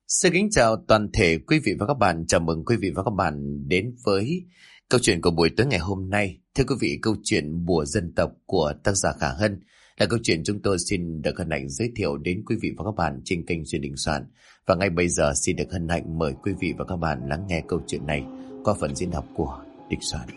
Xin kính chào toàn thể quý vị và các bạn. Chào mừng quý vị và các bạn đến với câu chuyện của buổi tối ngày hôm nay. Thưa quý vị, câu chuyện Bùa Dân Tộc của tác giả Khả Hân là câu chuyện chúng tôi xin được hân hạnh giới thiệu đến quý vị và các bạn trên kênh Duyên Đình Soạn. Và ngay bây giờ xin được hân hạnh mời quý vị và các bạn lắng nghe câu chuyện này qua phần diễn đọc của Đình Soạn.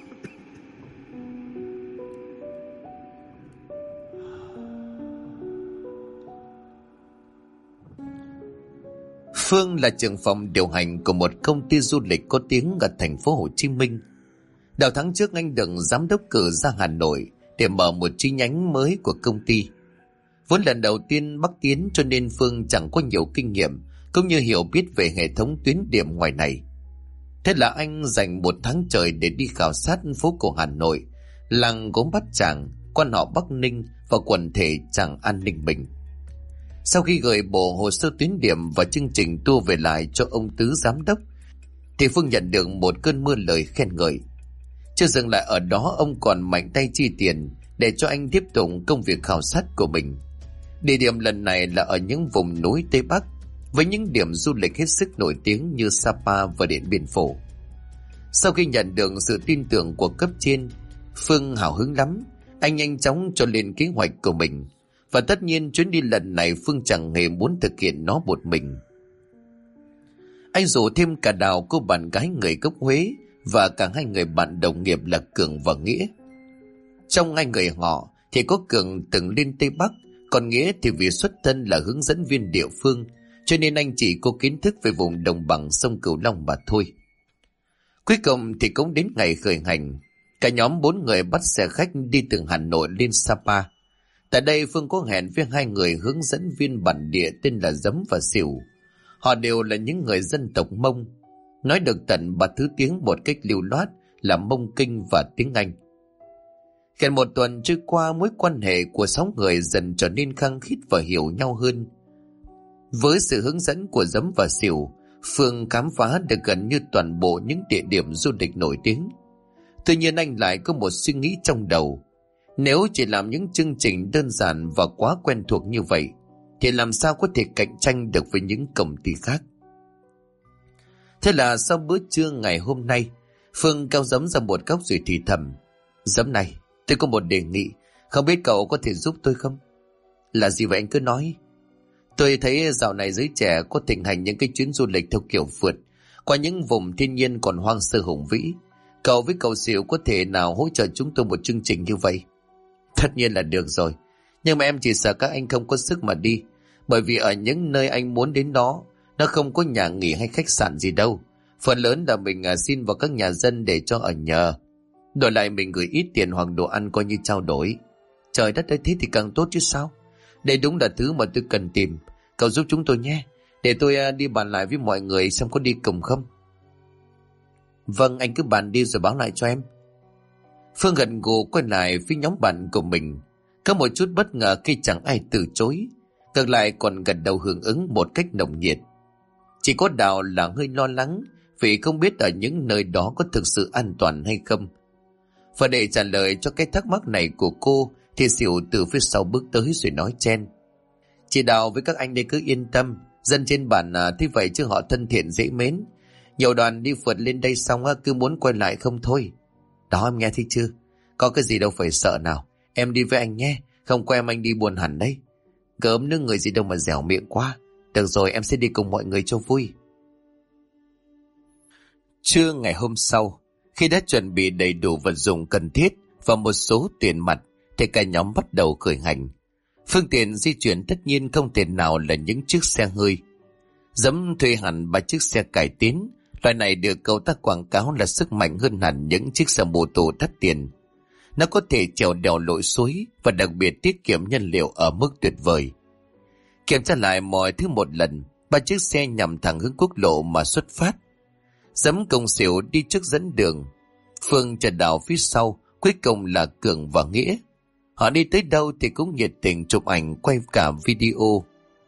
Phương là trưởng phòng điều hành của một công ty du lịch có tiếng ở thành phố Hồ Chí Minh. Đầu tháng trước anh được giám đốc cử ra Hà Nội để mở một chi nhánh mới của công ty. Vốn lần đầu tiên Bắc tiến cho nên Phương chẳng có nhiều kinh nghiệm cũng như hiểu biết về hệ thống tuyến điểm ngoài này. Thế là anh dành một tháng trời để đi khảo sát phố cổ Hà Nội, làng Gốm Bát Tràng, quan họ Bắc Ninh và quần thể Tràng An Ninh Bình. Sau khi gửi bộ hồ sơ tuyến điểm và chương trình tour về lại cho ông Tứ giám đốc, thì Phương nhận được một cơn mưa lời khen ngợi. Chưa dừng lại ở đó, ông còn mạnh tay chi tiền để cho anh tiếp tục công việc khảo sát của mình. Địa điểm lần này là ở những vùng núi Tây Bắc, với những điểm du lịch hết sức nổi tiếng như Sapa và Điện Biên Phủ. Sau khi nhận được sự tin tưởng của cấp trên, Phương hào hứng lắm. Anh nhanh chóng cho lên kế hoạch của mình. Và tất nhiên chuyến đi lần này Phương chẳng hề muốn thực hiện nó một mình. Anh rủ thêm cả Đào, cô bạn gái người gốc Huế, và cả hai người bạn đồng nghiệp là Cường và Nghĩa. Trong hai người họ thì có Cường từng lên Tây Bắc, còn Nghĩa thì vì xuất thân là hướng dẫn viên địa phương, cho nên anh chỉ có kiến thức về vùng đồng bằng sông Cửu Long mà thôi. Cuối cùng thì cũng đến ngày khởi hành. Cả nhóm 4 người bắt xe khách đi từ Hà Nội lên Sapa. Tại đây Phương có hẹn với hai người hướng dẫn viên bản địa tên là Giấm và Xỉu. Họ đều là những người dân tộc Mông, nói được tận 3 thứ tiếng một cách lưu loát là Mông Kinh và tiếng Anh. Gần một tuần trôi qua, mối quan hệ của 6 người dần trở nên khăng khít và hiểu nhau hơn. Với sự hướng dẫn của Giấm và Xỉu, Phương khám phá được gần như toàn bộ những địa điểm du lịch nổi tiếng. Tuy nhiên anh lại có một suy nghĩ trong đầu. Nếu chỉ làm những chương trình đơn giản và quá quen thuộc như vậy, thì làm sao có thể cạnh tranh được với những công ty khác? Thế là sau bữa trưa ngày hôm nay, Phương kéo Giấm ra một góc rồi thì thầm: "Giấm này, tôi có một đề nghị, không biết cậu có thể giúp tôi không?" "Là gì vậy anh cứ nói." "Tôi thấy dạo này giới trẻ có thịnh hành những cái chuyến du lịch theo kiểu phượt qua những vùng thiên nhiên còn hoang sơ hùng vĩ. Cậu với cậu Xỉu có thể nào hỗ trợ chúng tôi một chương trình như vậy?" "Tất nhiên là được rồi, nhưng mà em chỉ sợ các anh không có sức mà đi, bởi vì ở những nơi anh muốn đến đó, nó không có nhà nghỉ hay khách sạn gì đâu. Phần lớn là mình xin vào các nhà dân để cho ở nhờ. Đổi lại mình gửi ít tiền hoặc đồ ăn coi như trao đổi." "Trời đất ơi, thế thì càng tốt chứ sao. Đây đúng là thứ mà tôi cần tìm. Cậu giúp chúng tôi nhé, để tôi đi bàn lại với mọi người xem có đi cùng không." "Vâng, anh cứ bàn đi rồi báo lại cho em." Phương gật gù quay lại với nhóm bạn của mình. Có một chút bất ngờ khi chẳng ai từ chối, ngược lại còn gật đầu hưởng ứng một cách nồng nhiệt. Chỉ có Đào là hơi lo lắng vì không biết ở những nơi đó có thực sự an toàn hay không. Và để trả lời cho cái thắc mắc này của cô thì Xỉu từ phía sau bước tới rồi nói chen: "Chị Đào với các anh đây cứ yên tâm, dân trên bản thế vậy chứ họ thân thiện dễ mến. Nhiều đoàn đi phượt lên đây xong cứ muốn quay lại không thôi. Đó, em nghe thấy chưa? Có cái gì đâu phải sợ nào. Em đi với anh nhé, không có em anh đi buồn hẳn đấy. Gớm nước người gì đâu mà dẻo miệng quá. Được rồi, em sẽ đi cùng mọi người cho vui." Trưa ngày hôm sau, khi đã chuẩn bị đầy đủ vật dụng cần thiết và một số tiền mặt, thì cả nhóm bắt đầu khởi hành. Phương tiện di chuyển tất nhiên không thể nào là những chiếc xe hơi. Giấm thuê hẳn 3 chiếc xe cải tiến. Loại này được cậu ta quảng cáo là sức mạnh hơn hẳn những chiếc xe mô tô đắt tiền. Nó có thể trèo đèo lội suối và đặc biệt tiết kiệm nhiên liệu ở mức tuyệt vời. Kiểm tra lại mọi thứ một lần, 3 chiếc xe nhằm thẳng hướng quốc lộ mà xuất phát. Giấm cùng Xỉu đi trước dẫn đường, Phương chở Đào phía sau, cuối cùng là Cường và Nghĩa. Họ đi tới đâu thì cũng nhiệt tình chụp ảnh, quay cả video.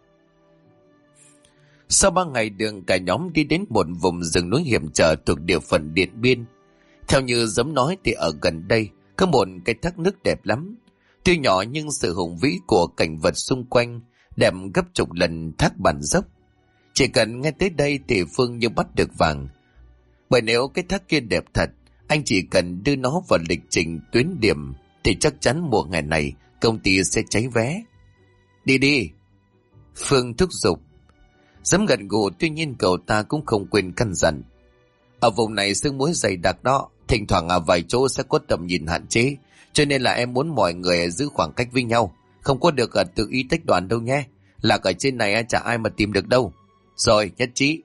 Sau 3 ngày đường, cả nhóm đi đến một vùng rừng núi hiểm trở thuộc địa phận Điện Biên. Theo như Giấm nói thì ở gần đây có một cái thác nước đẹp lắm. Tuy nhỏ nhưng sự hùng vĩ của cảnh vật xung quanh đẹp gấp chục lần thác Bản Dốc. Chỉ cần nghe tới đây thì Phương như bắt được vàng. Bởi nếu cái thác kia đẹp thật, anh chỉ cần đưa nó vào lịch trình tuyến điểm thì chắc chắn mùa hè này công ty sẽ cháy vé. Đi đi, Phương thúc giục. Dám gật gù, tuy nhiên cậu ta cũng không quên căn dặn. Ở vùng này sương muối dày đặc đó, thỉnh thoảng ở vài chỗ sẽ có tầm nhìn hạn chế, cho nên là em muốn mọi người giữ khoảng cách với nhau, không có được tự ý tách đoàn đâu nhé. Lạc ở trên này chả ai mà tìm được đâu. Rồi, nhất trí.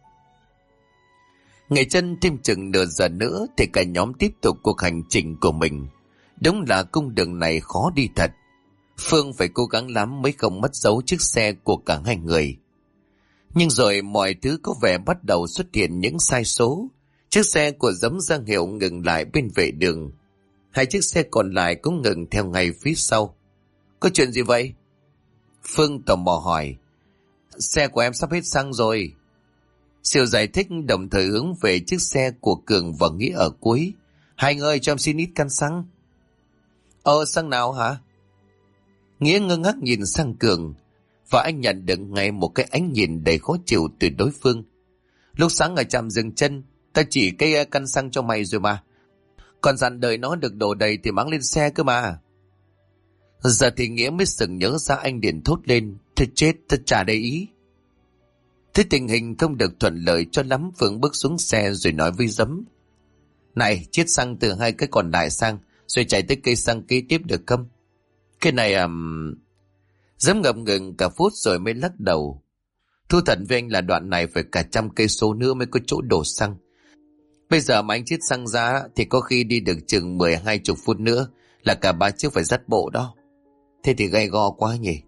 Ngày chân thêm chừng nửa giờ nữa thì cả nhóm tiếp tục cuộc hành trình của mình. Đúng là cung đường này khó đi thật. Phương phải cố gắng lắm mới không mất dấu chiếc xe của cả hai người. Nhưng rồi mọi thứ có vẻ bắt đầu xuất hiện những sai số. Chiếc xe của Dấm ra hiệu ngừng lại bên vệ đường. Hai chiếc xe còn lại cũng ngừng theo ngay phía sau. Có chuyện gì vậy? Phương tò mò hỏi. Xe của em sắp hết xăng rồi. Siêu giải thích đồng thời hướng về chiếc xe của Cường và Nghĩa ở cuối. Hai anh ơi, cho em xin ít căn xăng. Xăng nào hả? Nghĩa ngơ ngác nhìn sang Cường, và anh nhận được ngay một cái ánh nhìn đầy khó chịu từ đối phương. Lúc sáng ở trạm dừng chân, ta chỉ cái căn xăng cho mày rồi mà. Còn dặn đợi nó được đổ đầy thì mang lên xe cơ mà. Giờ thì Nghĩa mới sừng nhớ ra, anh liền thốt lên. Thôi chết, ta chả để ý. Thế tình hình không được thuận lợi cho lắm, Phương bước xuống xe rồi nói với Dấm. Này, chiết xăng từ hai cái còn lại sang, rồi chạy tới cây xăng kế tiếp được không? Cái này Dấm ngập ngừng cả phút rồi mới lắc đầu. Thú thật với anh là đoạn này phải cả 100 cây số nữa mới có chỗ đổ xăng. Bây giờ mà anh chiết xăng ra thì có khi đi được chừng 10-20 phút nữa là cả 3 chiếc phải dắt bộ đó. Thế thì gay go quá nhỉ.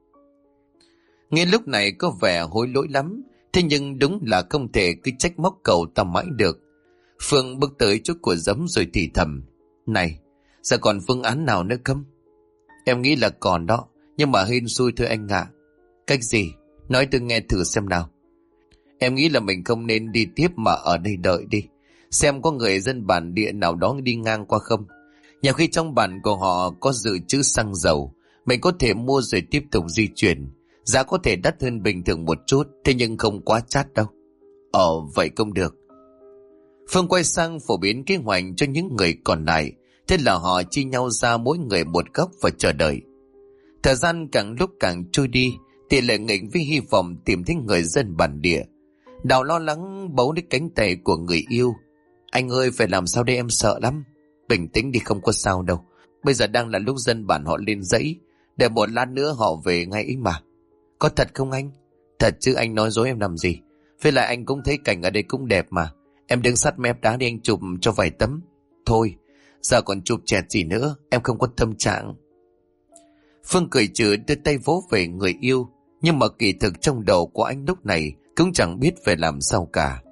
Nghe lúc này có vẻ hối lỗi lắm, thế nhưng đúng là không thể cứ trách móc cậu ta mãi được. Phương bước tới chỗ của Dấm rồi thì thầm. Này, giờ còn phương án nào nữa không? Em nghĩ là còn đó, nhưng mà hên xui thôi anh ạ. Cách gì? Nói tôi nghe thử xem nào. Em nghĩ là mình không nên đi tiếp mà ở đây đợi đi. Xem có người dân bản địa nào đó đi ngang qua không. Nhiều khi trong bản của họ có dự trữ xăng dầu, mình có thể mua rồi tiếp tục di chuyển. Giá có thể đắt hơn bình thường một chút, thế nhưng không quá chát đâu. Vậy cũng được. Phương quay sang phổ biến kế hoạch cho những người còn lại. Thế là họ chia nhau ra mỗi người một góc và chờ đợi. Thời gian càng lúc càng trôi đi, tỷ lệ nghịch với hy vọng tìm thấy người dân bản địa. Đào lo lắng bấu lấy cánh tay của người yêu. Anh ơi, phải làm sao đây, em sợ lắm. Bình tĩnh đi, không có sao đâu. Bây giờ đang là lúc dân bản họ lên dãy, để một lát nữa họ về ngay ý mà. Có thật không anh? Thật chứ, anh nói dối em làm gì? Với lại anh cũng thấy cảnh ở đây cũng đẹp mà. Em đứng sát mép đá đi, anh chụp cho vài tấm. Thôi, giờ còn chụp chẹt gì nữa, em không có tâm trạng. Phương cười trừ đưa tay vỗ về người yêu, nhưng mà kỳ thực trong đầu của anh lúc này cũng chẳng biết phải làm sao cả.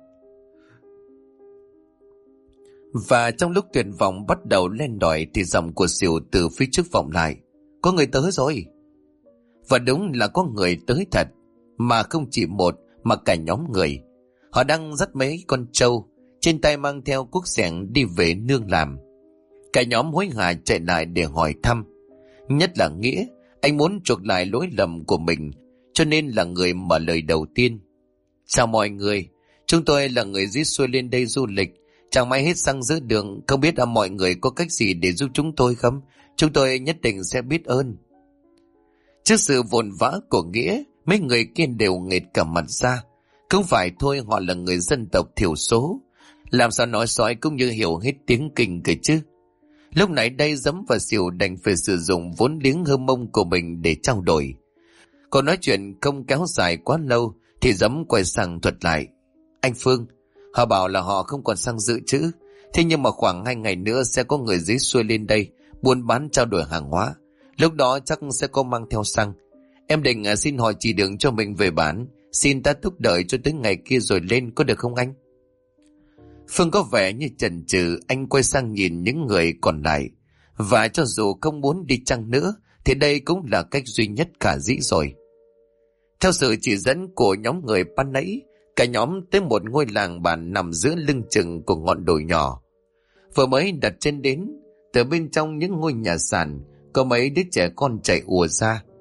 Và trong lúc tuyệt vọng bắt đầu lên đòi thì giọng của Sỉu từ phía trước vọng lại. Có người tới rồi. Và đúng là có người tới thật, mà không chỉ một mà cả nhóm người. Họ đang dắt mấy con trâu, trên tay mang theo cuốc xẻng đi về nương làm. Cả nhóm hối hả chạy lại để hỏi thăm. Nhất là Nghĩa, anh muốn chuộc lại lỗi lầm của mình, cho nên là người mở lời đầu tiên. Chào mọi người, chúng tôi là người dưới xuôi lên đây du lịch. Chẳng may hết xăng giữa đường, không biết mọi người có cách gì để giúp chúng tôi không? Chúng tôi nhất định sẽ biết ơn. Trước sự vồn vã của Nghĩa, mấy người kia đều nghệt cả mặt ra. Không phải thôi, họ là người dân tộc thiểu số, làm sao nói sói cũng như hiểu hết tiếng Kinh cơ chứ. Lúc này đây Dấm và Sỉu đành phải sử dụng vốn liếng hơ mông của mình để trao đổi. Còn nói chuyện không kéo dài quá lâu thì Dấm quay sang thuật lại. Anh Phương, họ bảo là họ không còn xăng dự trữ, thế nhưng mà khoảng 2 ngày nữa sẽ có người dưới xuôi lên đây buôn bán trao đổi hàng hóa. Lúc đó chắc sẽ có mang theo xăng. Em định xin họ chỉ đường cho mình về bán, xin ta thúc đợi cho tới ngày kia rồi lên, có được không anh? Phương có vẻ như chần chừ, anh quay sang nhìn những người còn lại. Và cho dù không muốn đi chăng nữa thì đây cũng là cách duy nhất khả dĩ rồi. Theo sự chỉ dẫn của nhóm người ban nãy, cả nhóm tới một ngôi làng bản nằm giữa lưng chừng của ngọn đồi nhỏ. Vừa mới đặt chân đến, từ bên trong những ngôi nhà sàn có mấy đứa trẻ con chạy ùa ra.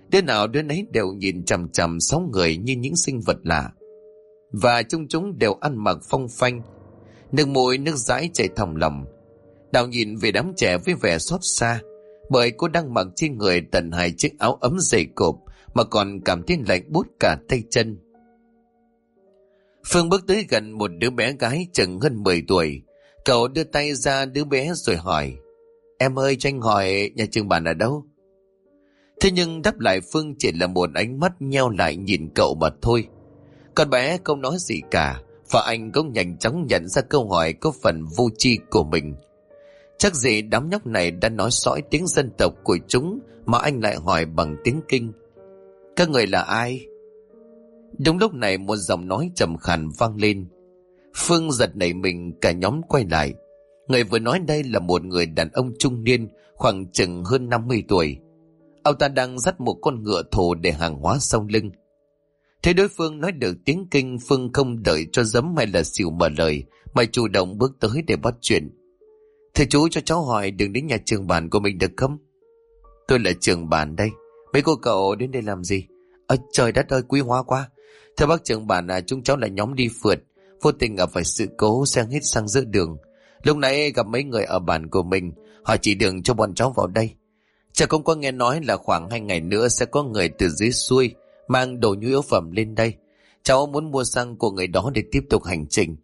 Đứa nào đứa nấy đều nhìn chằm chằm 6 người như những sinh vật lạ. Và chúng đều ăn mặc phong phanh, nước mũi nước dãi chảy thòng lòng. Đào nhìn về đám trẻ với vẻ xót xa, bởi cô đang mặc trên người tận 2 chiếc áo ấm dày cộp mà còn cảm thấy lạnh buốt cả tay chân. Phương bước tới gần một đứa bé gái chừng hơn 10 tuổi. Cậu đưa tay ra đứa bé rồi hỏi: "Em ơi, cho anh hỏi nhà trường bạn ở đâu?" Thế nhưng đáp lại Phương chỉ là một ánh mắt nheo lại nhìn cậu mà thôi. Con bé không nói gì cả, và anh cũng nhanh chóng nhận ra câu hỏi có phần vô tri của mình. Chắc gì đám nhóc này đã nói sõi tiếng dân tộc của chúng mà anh lại hỏi bằng tiếng Kinh: "Các người là ai?" Đúng lúc này một giọng nói trầm khàn vang lên. Phương giật nảy mình, cả nhóm quay lại. Người vừa nói đây là một người đàn ông trung niên, khoảng chừng hơn 50 tuổi. Ông ta đang dắt một con ngựa thồ để hàng hóa sau lưng. Thấy đối phương nói được tiếng Kinh, Phương không đợi cho giấm hay là xỉu mở lời, mà chủ động bước tới để bắt chuyện. "Thưa chú, cho cháu hỏi đường đến nhà trường bản của mình được không?" "Tôi là trường bản đây. Mấy cô cậu đến đây làm gì?" Trời đất ơi, quý hóa quá. Thưa bác trường bản, chúng cháu là nhóm đi phượt, vô tình gặp phải sự cố xe hết xăng giữa đường. Lúc nãy gặp mấy người ở bản của mình, họ chỉ đường cho bọn cháu vào đây. Cháu cũng có nghe nói là khoảng 2 ngày nữa sẽ có người từ dưới xuôi mang đồ nhu yếu phẩm lên đây. Cháu muốn mua xăng của người đó để tiếp tục hành trình."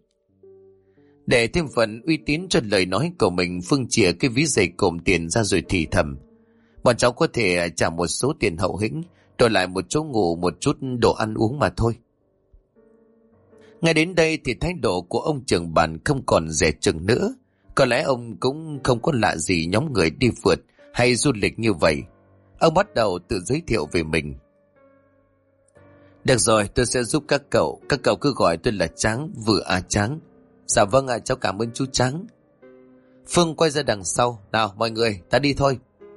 Để thêm phần uy tín cho lời nói của mình, Phương chìa cái ví giày cộm tiền ra rồi thì thầm: "Bọn cháu có thể trả một số tiền hậu hĩnh, đổi lại một chỗ ngủ, một chút đồ ăn uống mà thôi." Ngay đến đây thì thái độ của ông trưởng bản không còn dè chừng nữa. Có lẽ ông cũng không có lạ gì nhóm người đi phượt hay du lịch như vậy. Ông bắt đầu tự giới thiệu về mình: "Được rồi, tôi sẽ giúp các cậu. Các cậu cứ gọi tôi là Tráng, vừa Tráng." "Dạ vâng ạ, cháu cảm ơn chú Tráng." Phương quay ra đằng sau: "Nào mọi người, ta đi thôi."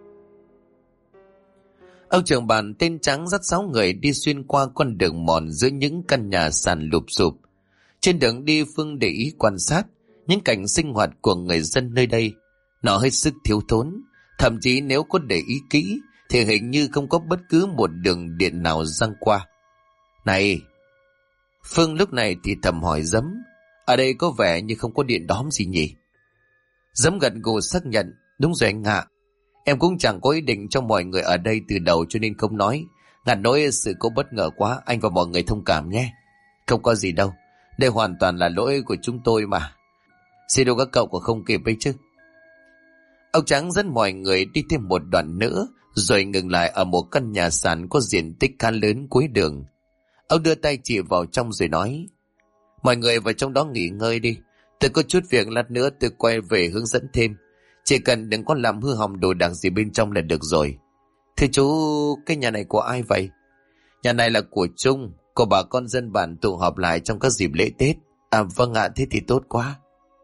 Ông trưởng bản tên Tráng dắt 6 người đi xuyên qua con đường mòn giữa những căn nhà sàn lụp xụp. Trên đường đi, Phương để ý quan sát những cảnh sinh hoạt của người dân nơi đây. Nó hết sức thiếu thốn, thậm chí nếu có để ý kỹ thì hình như không có bất cứ một đường điện nào giăng qua. "Này!" Phương lúc này thì thầm hỏi Dấm: "Ở đây có vẻ như không có điện đóm gì nhỉ?" Dấm gật gù xác nhận: "Đúng rồi anh ạ. Em cũng chẳng có ý định cho mọi người ở đây từ đầu cho nên không nói. Ngặt nỗi sự cố bất ngờ quá, anh và mọi người thông cảm nhé." "Không có gì đâu, đây hoàn toàn là lỗi của chúng tôi mà. Xin đâu các cậu cũng không kịp ấy chứ." Ông Trắng dẫn mọi người đi thêm một đoạn nữa rồi ngừng lại ở một căn nhà sàn có diện tích khá lớn cuối đường. Ông đưa tay chỉ vào trong rồi nói: "Mọi người vào trong đó nghỉ ngơi đi. Tôi có chút việc, lát nữa tôi quay về hướng dẫn thêm. Chỉ cần đừng có làm hư hỏng đồ đạc gì bên trong là được rồi." "Thưa chú, cái nhà này của ai vậy?" "Nhà này là của Trung, của bà con dân bản tụ họp lại trong các dịp lễ Tết." Vâng ạ, thế thì tốt quá."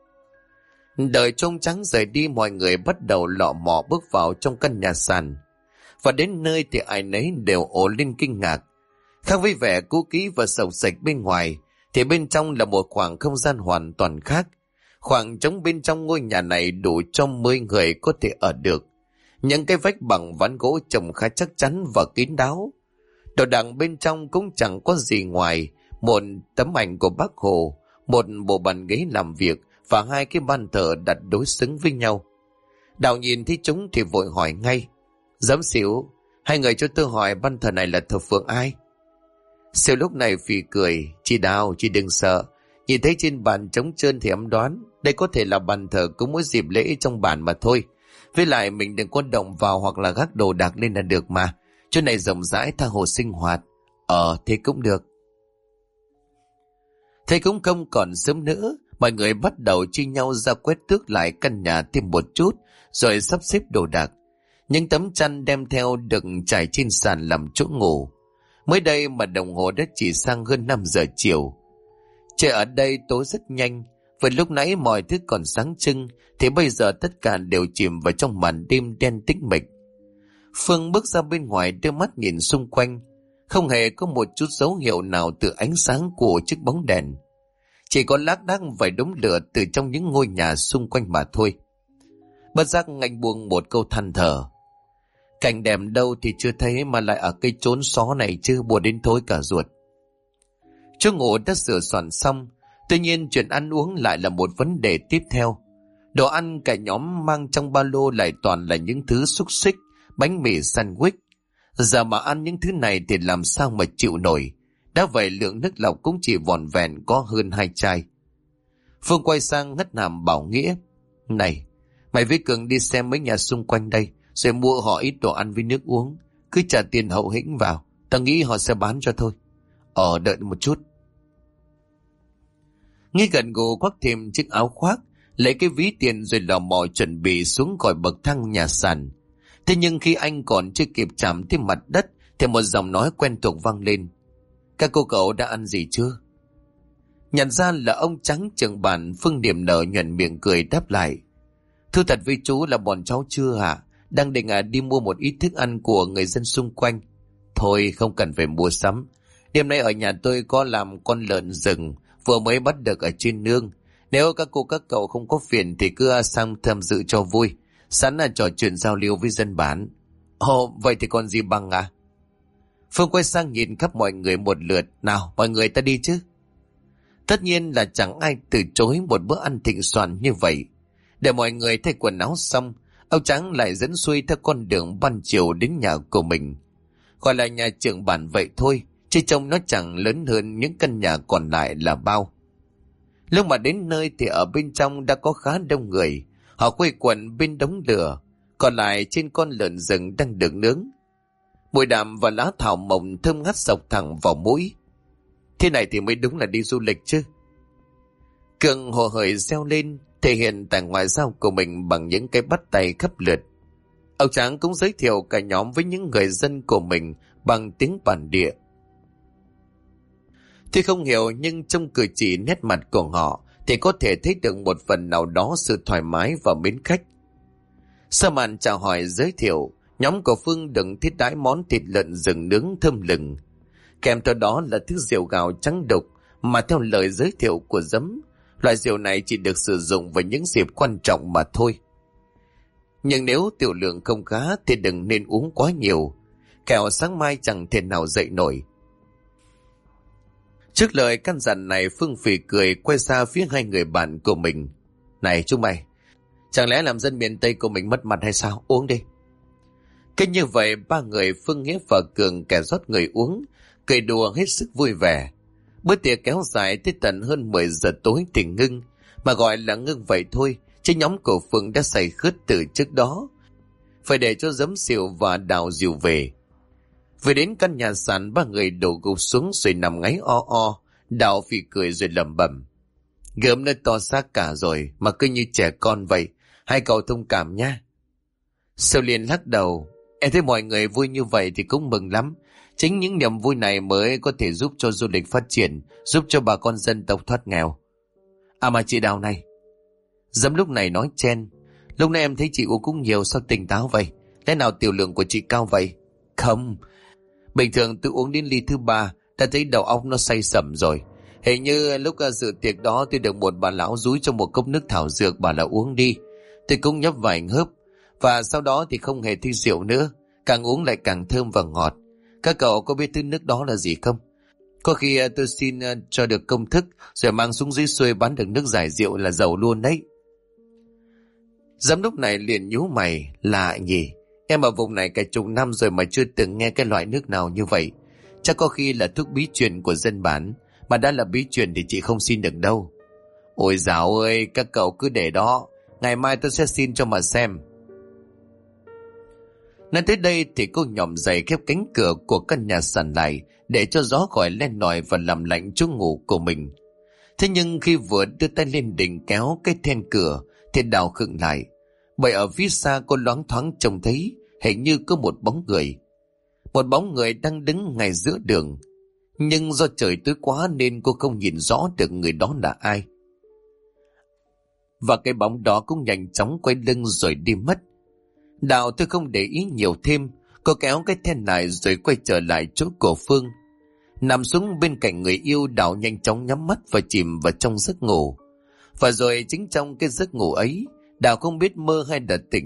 Đợi Trung Trắng rời đi, mọi người bắt đầu lọ mọ bước vào trong căn nhà sàn. Và đến nơi thì ai nấy đều ồ lên kinh ngạc. Khác với vẻ cũ kỹ và sộc sạch bên ngoài, thì bên trong là một khoảng không gian hoàn toàn khác. Khoảng trống bên trong ngôi nhà này đủ cho 10 người có thể ở được. Những cái vách bằng ván gỗ trông khá chắc chắn và kín đáo. Đồ đạc bên trong cũng chẳng có gì ngoài một tấm ảnh của Bác Hồ, một bộ bàn ghế làm việc và 2 cái bàn thờ đặt đối xứng với nhau. Đào nhìn thấy chúng thì vội hỏi ngay: "Giám xỉu, 2 người cho tôi hỏi bàn thờ này là thờ phượng ai?" Xỉu lúc này phì cười: "Chị Đào, chị đừng sợ. Nhìn thấy trên bàn trống trơn thì em đoán đây có thể là bàn thờ cũng mỗi dịp lễ trong bản mà thôi. Với lại mình đừng có động vào hoặc là gác đồ đạc lên là được mà. Chỗ này rộng rãi, tha hồ sinh hoạt." Thế cũng được." Thế cũng không còn sớm nữa, mọi người bắt đầu chia nhau ra quét tước lại căn nhà thêm một chút, rồi sắp xếp đồ đạc. Những tấm chăn đem theo được trải trên sàn làm chỗ ngủ. Mới đây mà đồng hồ đã chỉ sang hơn 5 giờ chiều. Trời ở đây tối rất nhanh. Vừa lúc nãy mọi thứ còn sáng trưng thì bây giờ tất cả đều chìm vào trong màn đêm đen tĩnh mịch. Phương bước ra bên ngoài, đưa mắt nhìn xung quanh. Không hề có một chút dấu hiệu nào từ ánh sáng của chiếc bóng đèn. Chỉ có lác đác vài đống lửa từ trong những ngôi nhà xung quanh mà thôi. Bất giác anh buông một câu than thở: Cảnh đẹp đâu thì chưa thấy mà lại ở cái chốn xó này chứ, buồn đến thối cả ruột. Chú Ngụ đã sửa soạn xong, tuy nhiên chuyện ăn uống lại là một vấn đề tiếp theo. Đồ ăn cả nhóm mang trong ba lô lại toàn là những thứ xúc xích, bánh mì sandwich. Giờ mà ăn những thứ này thì làm sao mà chịu nổi. Đã vậy lượng nước lọc cũng chỉ vỏn vẹn có hơn 2 chai. Phương quay sang hất hàm bảo Nghĩa: Này, mày với Cường đi xem mấy nhà xung quanh đây, rồi mua họ ít đồ ăn với nước uống. Cứ trả tiền hậu hĩnh vào, tao nghĩ họ sẽ bán cho thôi. Đợi một chút. Nghĩa gật gù khoác thêm chiếc áo khoác, lấy cái ví tiền rồi lò mò chuẩn bị xuống khỏi bậc thang nhà sàn. Thế nhưng khi anh còn chưa kịp chạm tới mặt đất thì một giọng nói quen thuộc vang lên: Các cô cậu đã ăn gì chưa? Nhận ra là ông Trắng trưởng bản, Phương niềm nở nhuận miệng cười đáp lại: Thưa thật với chú là bọn cháu chưa hả? Đang định đi mua một ít thức ăn của người dân xung quanh. Thôi không cần phải mua sắm. Đêm nay ở nhà tôi có làm con lợn rừng vừa mới bắt được ở trên nương. Nếu các cô các cậu không có phiền thì cứ sang tham dự cho vui. Sẵn là trò chuyện giao lưu với dân bản. Vậy thì còn gì bằng à? Phương quay sang nhìn khắp mọi người một lượt: Nào mọi người ta đi chứ. Tất nhiên là chẳng ai từ chối một bữa ăn thịnh soạn như vậy. Để mọi người thay quần áo xong, ông Trắng lại dẫn xuôi theo con đường ban chiều đến nhà của mình. Gọi là nhà trưởng bản vậy thôi, chứ trông nó chẳng lớn hơn những căn nhà còn lại là bao. Lúc mà đến nơi thì ở bên trong đã có khá đông người. Họ quây quần bên đống lửa, còn lại trên con lợn rừng đang được nướng. Mùi đạm và lá thảo mộng thơm ngát xộc thẳng vào mũi. Thế này thì mới đúng là đi du lịch chứ. Cường hồ hởi reo lên, thể hiện tài ngoại giao của mình bằng những cái bắt tay khắp lượt. Ông Tráng cũng giới thiệu cả nhóm với những người dân của mình bằng tiếng bản địa. Tuy không hiểu nhưng trong cử chỉ nét mặt của họ thì có thể thấy được một phần nào đó sự thoải mái và mến khách. Sau màn chào hỏi giới thiệu, nhóm của Phương đựng thiết đãi món thịt lợn rừng nướng thơm lừng. Kèm theo đó là thứ rượu gạo trắng đục mà theo lời giới thiệu của Dấm, loại rượu này chỉ được sử dụng vào những dịp quan trọng mà thôi. Nhưng nếu tiểu lượng không khá thì đừng nên uống quá nhiều, kẻo sáng mai chẳng thể nào dậy nổi. Trước lời căn dặn này, Phương phì cười quay ra phía hai người bạn của mình: Này chúng mày, chẳng lẽ làm dân miền Tây của mình mất mặt hay sao? Uống đi. Cứ như vậy ba người Phương, Nghĩa và Cường kẻ rót người uống, cười đùa hết sức vui vẻ. Bữa tiệc kéo dài tới tận hơn 10 giờ tối thì ngưng, mà gọi là ngưng vậy thôi, chứ nhóm của Phương đã say khướt từ trước đó. Phải để cho Giấm xỉu và Đào dìu về. Về đến căn nhà sàn, ba người đổ gục xuống rồi nằm ngáy o o. Đào phì cười rồi lẩm bẩm: Gớm nó to xác cả rồi mà cứ như trẻ con vậy, hai cậu thông cảm nha. Sêu Liên lắc đầu: Em thấy mọi người vui như vậy thì cũng mừng lắm. Chính những niềm vui này mới có thể giúp cho du lịch phát triển, giúp cho bà con dân tộc thoát nghèo. À mà chị Đào này. Giấm lúc này nói chen: Lúc nãy em thấy chị uống cũng nhiều, sao tỉnh táo vậy? Lẽ nào tiểu lượng của chị cao vậy? Không, bình thường tôi uống đến ly thứ 3 đã thấy đầu óc nó say sẩm rồi. Hình như lúc dự tiệc đó tôi được một bà lão dúi cho một cốc nước thảo dược, bảo là uống đi. Tôi cũng nhấp vài hớp, và sau đó thì không hề thấy rượu nữa, càng uống lại càng thơm và ngọt. Các cậu có biết thứ nước đó là gì không? Có khi tôi xin cho được công thức rồi mang xuống dưới xuôi bán được nước giải rượu là giàu luôn đấy. Giám đốc này liền nhíu mày: Lạ nhỉ, em ở vùng này cả chục năm rồi mà chưa từng nghe cái loại nước nào như vậy. Chắc có khi là thuốc bí truyền của dân bản, mà đã là bí truyền thì chị không xin được đâu. Ôi dạo ơi, các cậu cứ để đó, ngày mai tôi sẽ xin cho mà xem. Nói tới đây thì cô nhỏm dậy khép cánh cửa của căn nhà sàn lại để cho gió khỏi len lỏi và làm lạnh chỗ ngủ của mình. Thế nhưng khi vừa đưa tay lên định kéo cái then cửa thì Đào khựng lại, bởi ở phía xa cô loáng thoáng trông thấy hình như có một bóng người. Một bóng người đang đứng ngay giữa đường, nhưng do trời tối quá nên cô không nhìn rõ được người đó là ai. Và cái bóng đó cũng nhanh chóng quay lưng rồi đi mất. Đào tôi không để ý nhiều thêm, cô kéo cái then lại rồi quay trở lại chỗ của Phương. Nằm xuống bên cạnh người yêu, Đào nhanh chóng nhắm mắt và chìm vào trong giấc ngủ. Và rồi chính trong cái giấc ngủ ấy, Đào không biết mơ hay đã tỉnh,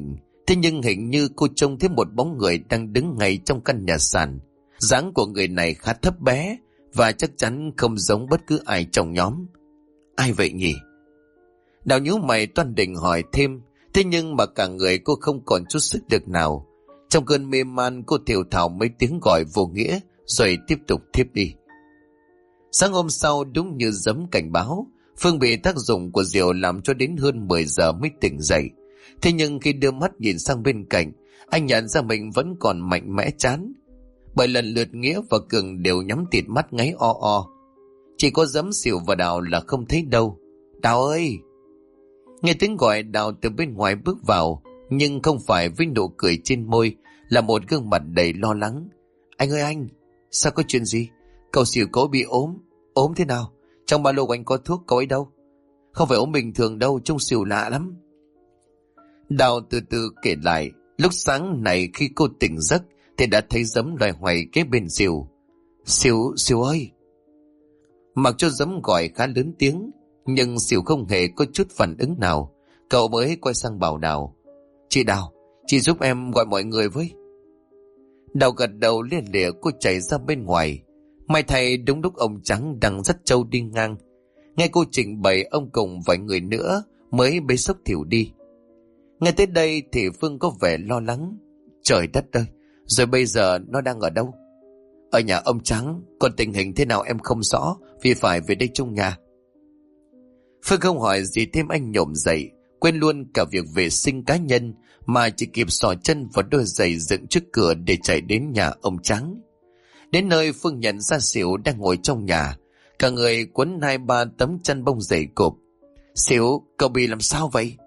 Thế nhưng hình như cô trông thấy một bóng người đang đứng ngay trong căn nhà sàn. Dáng của người này khá thấp bé và chắc chắn không giống bất cứ ai trong nhóm. Ai vậy nhỉ? Đào nhíu mày toan định hỏi thêm, thế nhưng mà cả người cô không còn chút sức lực nào. Trong cơn mê man, cô thều thào mấy tiếng gọi vô nghĩa rồi tiếp tục thiếp đi. Sáng hôm sau, đúng như giấm cảnh báo, Phương bị tác dụng của rượu làm cho đến hơn 10 giờ mới tỉnh dậy. Thế nhưng khi đưa mắt nhìn sang bên cạnh, anh nhận ra mình vẫn còn mạnh mẽ chán. Bởi lần lượt Nghĩa và Cường đều nhắm tịt mắt ngáy o o. Chỉ có Giấm, Xỉu và Đào là không thấy đâu. Đào ơi! Nghe tiếng gọi, Đào từ bên ngoài bước vào, nhưng không phải với nụ cười trên môi, là một gương mặt đầy lo lắng. Anh ơi anh! Sao có chuyện gì? Cậu Xỉu có bị ốm? Ốm thế nào? Trong ba lô của anh có thuốc cậu ấy đâu? Không phải ốm bình thường đâu, trông Xỉu lạ lắm. Đào từ từ kể lại, lúc sáng này khi cô tỉnh giấc thì đã thấy Giấm loài hoài kế bên Xỉu. Xỉu ơi! Mặc cho Giấm gọi khá lớn tiếng, nhưng Xỉu không hề có chút phản ứng nào. Cậu mới quay sang bảo Đào. Chị Đào, chị giúp em gọi mọi người với. Đào gật đầu lia lịa, cô chạy ra bên ngoài. May thay đúng lúc ông Trắng đang dắt trâu đi ngang. Nghe cô trình bày, ông cùng vài người nữa mới bế xốc Thiểu đi. Nghe tới đây thì Phương có vẻ lo lắng. Trời đất ơi, rồi bây giờ nó đang ở đâu? Ở nhà ông Trắng, còn tình hình thế nào em không rõ, vì phải về đây chung nhà. Phương không hỏi gì thêm, anh nhổm dậy, quên luôn cả việc vệ sinh cá nhân, mà chỉ kịp xỏ chân vào đôi giày dựng trước cửa để chạy đến nhà ông Trắng. Đến nơi, Phương nhận ra Xỉu đang ngồi trong nhà, cả người quấn 2-3 tấm chăn bông dày cộp. Xỉu, cậu bị làm sao vậy?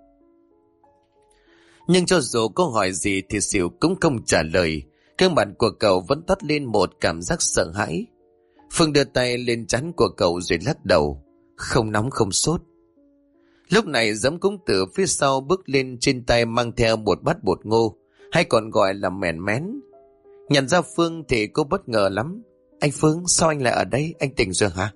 Nhưng cho dù có hỏi gì thì Xỉu cũng không trả lời. Gương mặt của cậu vẫn toát lên một cảm giác sợ hãi. Phương đưa tay lên trán của cậu rồi lắc đầu. Không nóng không sốt. Lúc này Giấm cũng từ phía sau bước lên, trên tay mang theo một bát bột ngô, hay còn gọi là mèn mén. Nhận ra Phương thì cô bất ngờ lắm. Anh Phương, sao anh lại ở đây? Anh tỉnh rồi hả?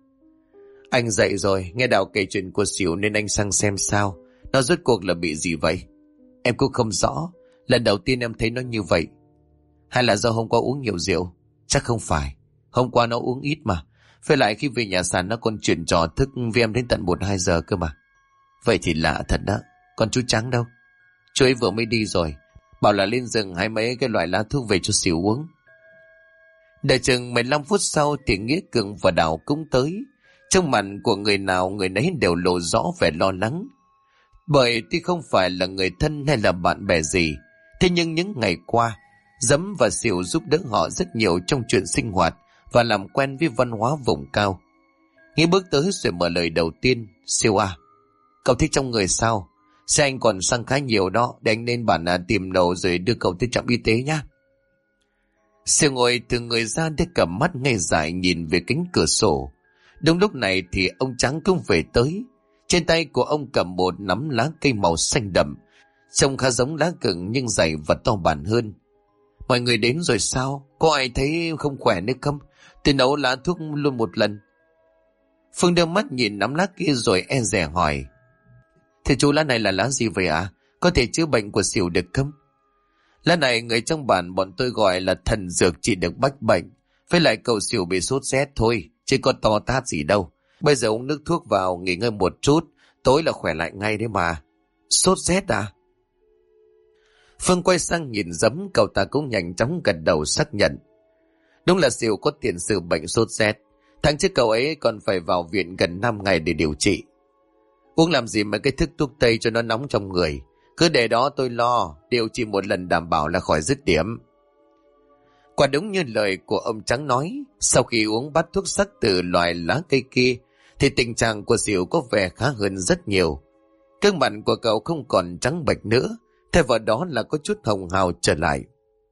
Anh dậy rồi, nghe Đào kể chuyện của Xỉu nên anh sang xem sao. Nó rốt cuộc là bị gì vậy? Em cũng không rõ, lần đầu tiên em thấy nó như vậy. Hay là do hôm qua uống nhiều rượu? Chắc không phải, hôm qua nó uống ít mà. Với lại khi về nhà sàn nó còn chuyển trò thức với em đến tận 1-2 giờ cơ mà. Vậy thì lạ thật đó. Còn chú Trắng đâu? Chú ấy vừa mới đi rồi, bảo là lên rừng hái mấy cái loại lá thuốc về cho Xỉu uống. Đợi chừng 15 phút sau thì Nghĩa, Cường và Đào cũng tới. Trong mặt của người nào người nấy đều lộ rõ vẻ lo lắng. Bởi tuy không phải là người thân hay là bạn bè gì, thế nhưng những ngày qua Giấm và Xỉu giúp đỡ họ rất nhiều trong chuyện sinh hoạt và làm quen với văn hóa vùng cao. Nghĩa bước tới rồi mở lời đầu tiên. Xỉu à, cậu thích trong người sao? Xe anh còn xăng khá nhiều đó, để anh lên bản tìm đầu rồi đưa cậu tới trạm y tế nhá. Xỉu ngồi từ người ra để cầm mắt ngây dại nhìn về cánh cửa sổ. Đúng lúc này thì ông Trắng cũng về tới. Trên tay của ông cầm một nắm lá cây màu xanh đậm, trông khá giống lá gừng nhưng dày và to bản hơn. Mọi người đến rồi sao? Có ai thấy không khỏe nữa không? Tôi nấu lá thuốc luôn một lần. Phương đưa mắt nhìn nắm lá kia rồi e dè hỏi. Thế chú, lá này là lá gì vậy ạ? Có thể chữa bệnh của Xỉu được không? Lá này người trong bản bọn tôi gọi là thần dược trị được bách bệnh. Với lại cậu Xỉu bị sốt rét thôi, chứ có to tát gì đâu. Bây giờ uống nước thuốc vào, nghỉ ngơi một chút, tối là khỏe lại ngay đấy mà. Sốt rét à? Phương quay sang nhìn Giấm, cậu ta cũng nhanh chóng gật đầu xác nhận. Đúng là Xỉu có tiền sử bệnh sốt rét. Tháng trước cậu ấy còn phải vào viện gần 5 ngày để điều trị. Uống làm gì mà cái thức thuốc tây cho nó nóng trong người. Cứ để đó tôi lo, điều trị một lần đảm bảo là khỏi dứt điểm. Quả đúng như lời của ông Trắng nói, sau khi uống bát thuốc sắc từ loài lá cây kia, thì tình trạng của Xỉu có vẻ khá hơn rất nhiều. Gương mặt của cậu không còn trắng bệch nữa, thay vào đó là có chút hồng hào trở lại.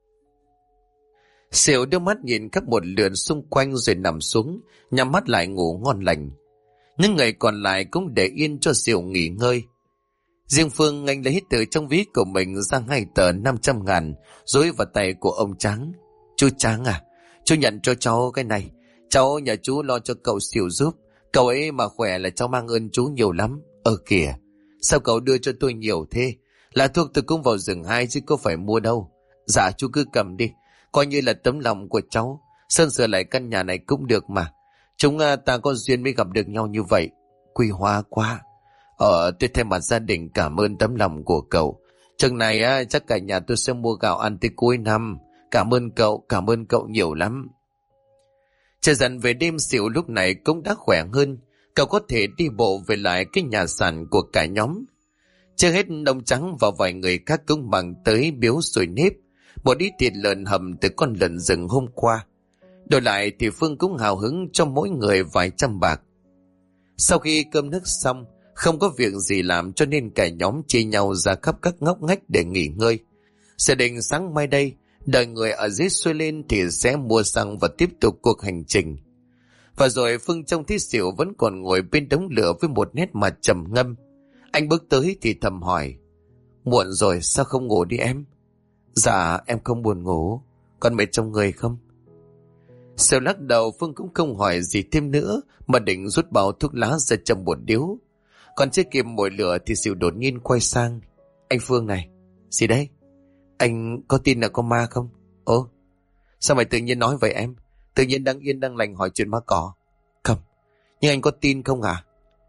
Xỉu đưa mắt nhìn khắp một lượt xung quanh rồi nằm xuống, nhắm mắt lại ngủ ngon lành. Những người còn lại cũng để yên cho Xỉu nghỉ ngơi. Riêng Phương, anh lấy từ trong ví của mình ra 2 tờ 500.000 dối vào tay của ông Trắng. Chú Trắng à, chú nhận cho cháu cái này. Cháu nhờ chú lo cho cậu Xỉu giúp. Cậu ấy mà khỏe là cháu mang ơn chú nhiều lắm. Kìa, sao cậu đưa cho tôi nhiều thế? Là thuốc tôi cũng vào rừng hai chứ có phải mua đâu. Dạ chú cứ cầm đi, coi như là tấm lòng của cháu. Sơn sửa lại căn nhà này cũng được mà. Chúng ta có duyên mới gặp được nhau như vậy. Quý hóa quá. Tôi thay mặt gia đình cảm ơn tấm lòng của cậu. Chừng này chắc cả nhà tôi sẽ mua gạo ăn tới cuối năm. Cảm ơn cậu nhiều lắm. Trời dần về đêm, Xỉu lúc này cũng đã khỏe hơn. Cậu có thể đi bộ về lại cái nhà sàn của cả nhóm. Chưa hết, ông Trắng và vài người khác cũng mang tới biếu sồi nếp, một ít thịt lợn hầm từ con lợn rừng hôm qua. Đổi lại thì Phương cũng hào hứng cho mỗi người vài trăm bạc. Sau khi cơm nước xong, không có việc gì làm cho nên cả nhóm chia nhau ra khắp các ngóc ngách để nghỉ ngơi. Sẽ định sáng mai đây, đợi người ở dưới xuôi lên thì sẽ mua xăng và tiếp tục cuộc hành trình. Và rồi Phương trông thấy Xỉu vẫn còn ngồi bên đống lửa với một nét mặt trầm ngâm. Anh bước tới thì thầm hỏi: Muộn rồi sao không ngủ đi em? Dạ em không buồn ngủ. Còn mệt trong người không? Xỉu lắc đầu. Phương cũng không hỏi gì thêm nữa mà định rút bao thuốc lá ra châm một điếu. Còn chưa kịp mồi lửa thì Xỉu đột nhiên quay sang: Anh Phương này. Gì đấy? Anh có tin là có ma không? Ồ, sao mày tự nhiên nói vậy em? Tự nhiên đang yên đang lành hỏi chuyện ma cỏ. Không, nhưng anh có tin không à?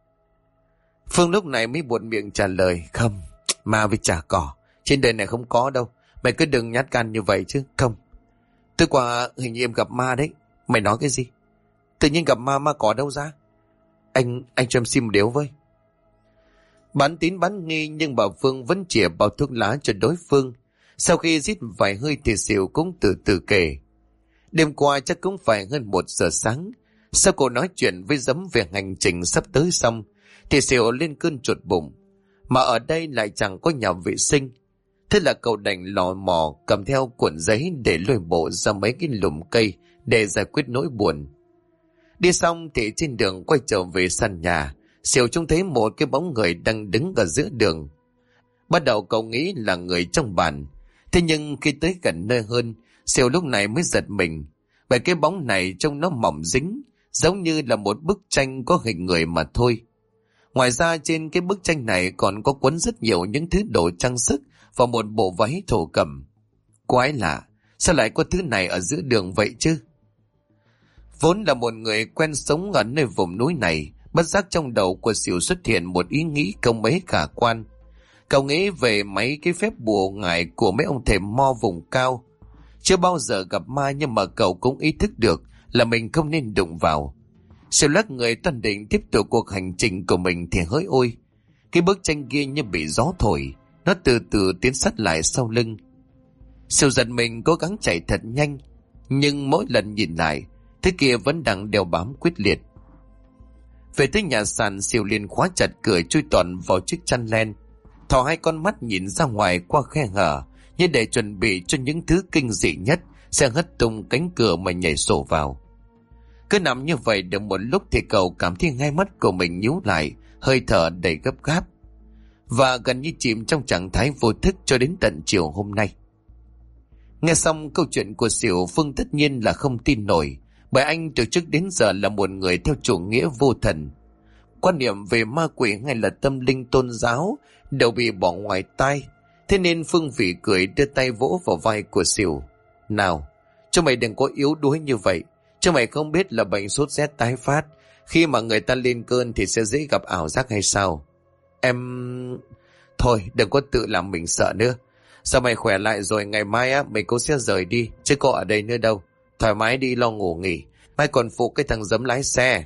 Phương lúc này mới buột miệng trả lời: Không, ma với chả cỏ trên đời này không có đâu. Mày cứ đừng nhát gan như vậy chứ. Không, tôi qua hình như em gặp ma đấy. Mày nói cái gì? Tự nhiên gặp ma cỏ đâu ra? Anh cho em xin một điếu với. Bán tín bán nghi nhưng bà Phương vẫn chĩa bao thuốc lá cho đối phương. Sau khi rít vài hơi thì Xỉu cũng từ từ kể. Đêm qua chắc cũng phải hơn 1 giờ sáng. Sau cô nói chuyện với Dấm về hành trình sắp tới xong thì Xỉu lên cơn chột bụng. Mà ở đây lại chẳng có nhà vệ sinh. Thế là cậu đành lò mò cầm theo cuộn giấy để lôi bộ ra mấy cái lùm cây để giải quyết nỗi buồn. Đi xong thì trên đường quay trở về sân nhà, Xỉu trông thấy một cái bóng người đang đứng ở giữa đường. Bắt đầu cậu nghĩ là người trong bản. Thế nhưng khi tới gần nơi hơn, Xỉu lúc này mới giật mình. Bởi cái bóng này trông nó mỏng dính, giống như là một bức tranh có hình người mà thôi. Ngoài ra trên cái bức tranh này còn có quấn rất nhiều những thứ đồ trang sức và một bộ váy thổ cẩm. Quái lạ, sao lại có thứ này ở giữa đường vậy chứ? Vốn là một người quen sống ở nơi vùng núi này, bất giác trong đầu của Xỉu xuất hiện một ý nghĩ không mấy khả quan. Cậu nghĩ về mấy cái phép bùa ngải của mấy ông thầy mo vùng cao. Chưa bao giờ gặp ma nhưng mà cậu cũng ý thức được là mình không nên đụng vào. Xỉu lắc người toan định tiếp tục cuộc hành trình của mình thì hỡi ôi, cái bức tranh kia như bị gió thổi, nó từ từ tiến sát lại sau lưng. Xỉu giật mình cố gắng chạy thật nhanh, nhưng mỗi lần nhìn lại, thứ kia vẫn đang đeo bám quyết liệt. Về tới nhà sàn, Xỉu liền khóa chặt cửa chui toàn vào chiếc chăn len, thò hai con mắt nhìn ra ngoài qua khe hở như để chuẩn bị cho những thứ kinh dị nhất sẽ hất tung cánh cửa mà nhảy sổ vào. Cứ nằm như vậy được một lúc thì cậu cảm thấy hai mắt của mình nhíu lại, hơi thở đầy gấp gáp và gần như chìm trong trạng thái vô thức cho đến tận chiều hôm nay. Nghe xong câu chuyện của Xỉu, Phương tất nhiên là không tin nổi, bởi anh từ trước đến giờ là một người theo chủ nghĩa vô thần. Quan niệm về ma quỷ hay là tâm linh tôn giáo đều bị bỏ ngoài tai. Thế nên Phương phỉ cười đưa tay vỗ vào vai của Xỉu. Nào, cho mày đừng có yếu đuối như vậy. Chứ mày không biết là bệnh sốt rét tái phát, khi mà người ta lên cơn thì sẽ dễ gặp ảo giác hay sao? Em... Thôi đừng có tự làm mình sợ nữa. Sao mày khỏe lại rồi ngày mai mình cũng sẽ rời đi, chứ có ở đây nữa đâu. Thoải mái đi lo ngủ nghỉ, mai còn phụ cái thằng Dấm lái xe.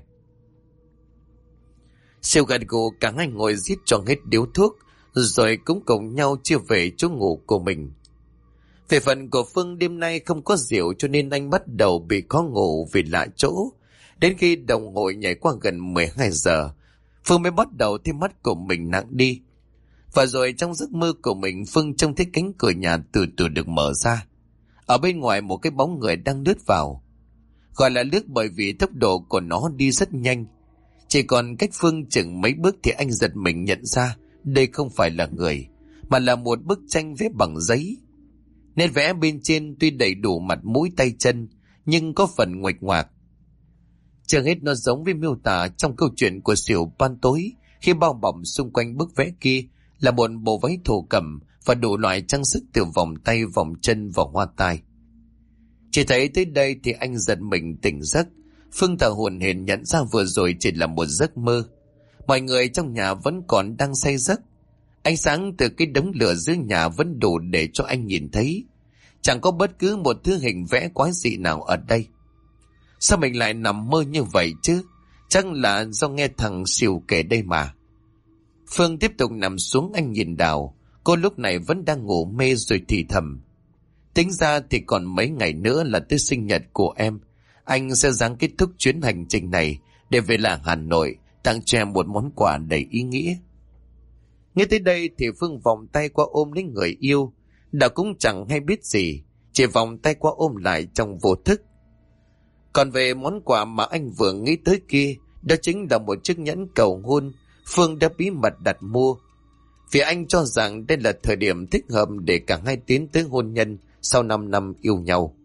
Siêu gật gù, cả hai ngồi rít cho hết điếu thuốc, rồi cũng cùng nhau chia về chỗ ngủ của mình. Về phần của Phương, đêm nay không có rượu cho nên anh bắt đầu bị khó ngủ vì lạ chỗ. Đến khi đồng hồ nhảy qua gần 12 giờ, Phương mới bắt đầu thấy mắt của mình nặng đi. Và rồi trong giấc mơ của mình, Phương trông thấy cánh cửa nhà từ từ được mở ra. Ở bên ngoài một cái bóng người đang lướt vào. Gọi là lướt bởi vì tốc độ của nó đi rất nhanh. Chỉ còn cách Phương chừng mấy bước thì anh giật mình nhận ra đây không phải là người, mà là một bức tranh vẽ bằng giấy. Nét vẽ bên trên tuy đầy đủ mặt mũi tay chân, nhưng có phần nguệch ngoạc. Chưa hết nó giống với miêu tả trong câu chuyện của Xỉu ban tối, khi bao bọc xung quanh bức vẽ kia là một bộ váy thổ cẩm và đủ loại trang sức từ vòng tay, vòng chân và hoa tai. Chỉ thấy tới đây thì anh giật mình tỉnh giấc. Phương thở hổn hển nhận ra vừa rồi chỉ là một giấc mơ. Mọi người trong nhà vẫn còn đang say giấc. Ánh sáng từ cái đống lửa dưới nhà vẫn đủ để cho anh nhìn thấy. Chẳng có bất cứ một thứ hình vẽ quái dị nào ở đây. Sao mình lại nằm mơ như vậy chứ? Chắc là do nghe thằng Sìu kể đây mà. Phương tiếp tục nằm xuống, anh nhìn Đào. Cô lúc này vẫn đang ngủ mê rồi thì thầm. Tính ra thì còn mấy ngày nữa là tới sinh nhật của em. Anh sẽ ráng kết thúc chuyến hành trình này để về lại Hà Nội tặng cho em một món quà đầy ý nghĩa. Nghe tới đây thì Phương vòng tay qua ôm lấy người yêu. Đào cũng chẳng hay biết gì, chỉ vòng tay qua ôm lại trong vô thức. Còn về món quà mà anh vừa nghĩ tới kia, đó chính là một chiếc nhẫn cầu hôn Phương đã bí mật đặt mua. Vì anh cho rằng đây là thời điểm thích hợp để cả hai tiến tới hôn nhân sau 5 năm yêu nhau.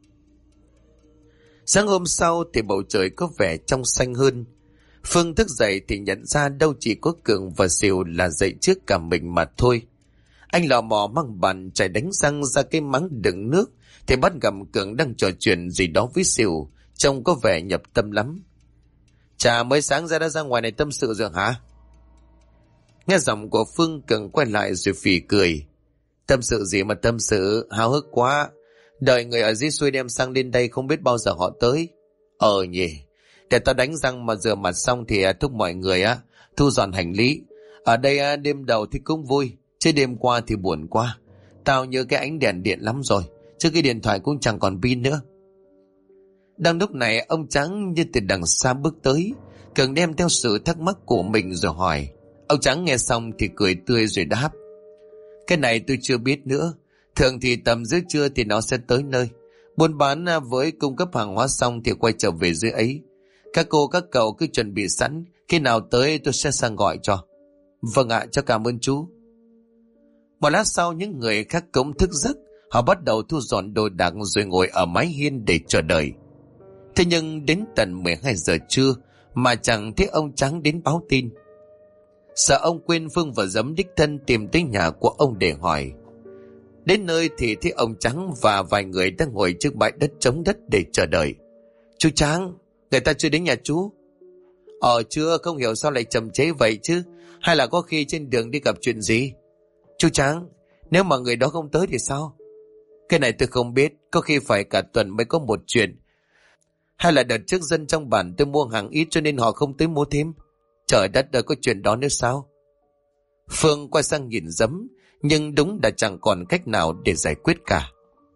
Sáng hôm sau thì bầu trời có vẻ trong xanh hơn. Phương thức dậy thì nhận ra đâu chỉ có Cường và Sìu là dậy trước cả mình mà thôi. Anh lò mò mang bàn chải đánh răng ra cái máng đựng nước thì bắt gặp Cường đang trò chuyện gì đó với Sìu, trông có vẻ nhập tâm lắm. Chà, mới sáng ra đã ra ngoài này tâm sự rồi hả? Nghe giọng của Phương, Cường quay lại rồi phì cười. Tâm sự gì mà tâm sự, háo hức quá. Đợi người ở dưới xuôi đem sang đến đây không biết bao giờ họ tới. Nhỉ, để tao đánh răng mà rửa mặt xong thì thúc mọi người thu dọn hành lý. Ở đây đêm đầu thì cũng vui, chứ đêm qua thì buồn quá. Tao nhớ cái ánh đèn điện lắm rồi, chứ cái điện thoại cũng chẳng còn pin nữa. Đang lúc này ông Trắng như từ đằng xa bước tới. Cường đem theo sự thắc mắc của mình rồi hỏi. Ông Trắng nghe xong thì cười tươi rồi đáp. Cái này tôi chưa biết nữa. Thường thì tầm giữa trưa thì nó sẽ tới nơi. Buôn bán với cung cấp hàng hóa xong thì quay trở về dưới ấy. Các cô các cậu cứ chuẩn bị sẵn. Khi nào tới tôi sẽ sang gọi cho. Vâng ạ, cháu cảm ơn chú. Một lát sau những người khác cũng thức giấc. Họ bắt đầu thu dọn đồ đạc rồi ngồi ở mái hiên để chờ đợi. Thế nhưng đến tận 12 giờ trưa mà chẳng thấy ông Trắng đến báo tin. Sợ ông quên, Phương và Dấm đích thân tìm tới nhà của ông để hỏi. Đến nơi thì thấy ông Trắng và vài người đang ngồi trước bãi đất trống đất để chờ đợi. Chú Trắng, người ta chưa đến nhà chú? Chưa, không hiểu sao lại chậm chế vậy chứ. Hay là có khi trên đường đi gặp chuyện gì? Chú Trắng, nếu mà người đó không tới thì sao? Cái này tôi không biết, có khi phải cả tuần mới có một chuyện. Hay là đợt trước dân trong bản tôi mua hàng ít cho nên họ không tới mua thêm. Trời đất ơi, có chuyện đó nữa sao? Phương quay sang nhìn Dấm, nhưng đúng là chẳng còn cách nào để giải quyết cả.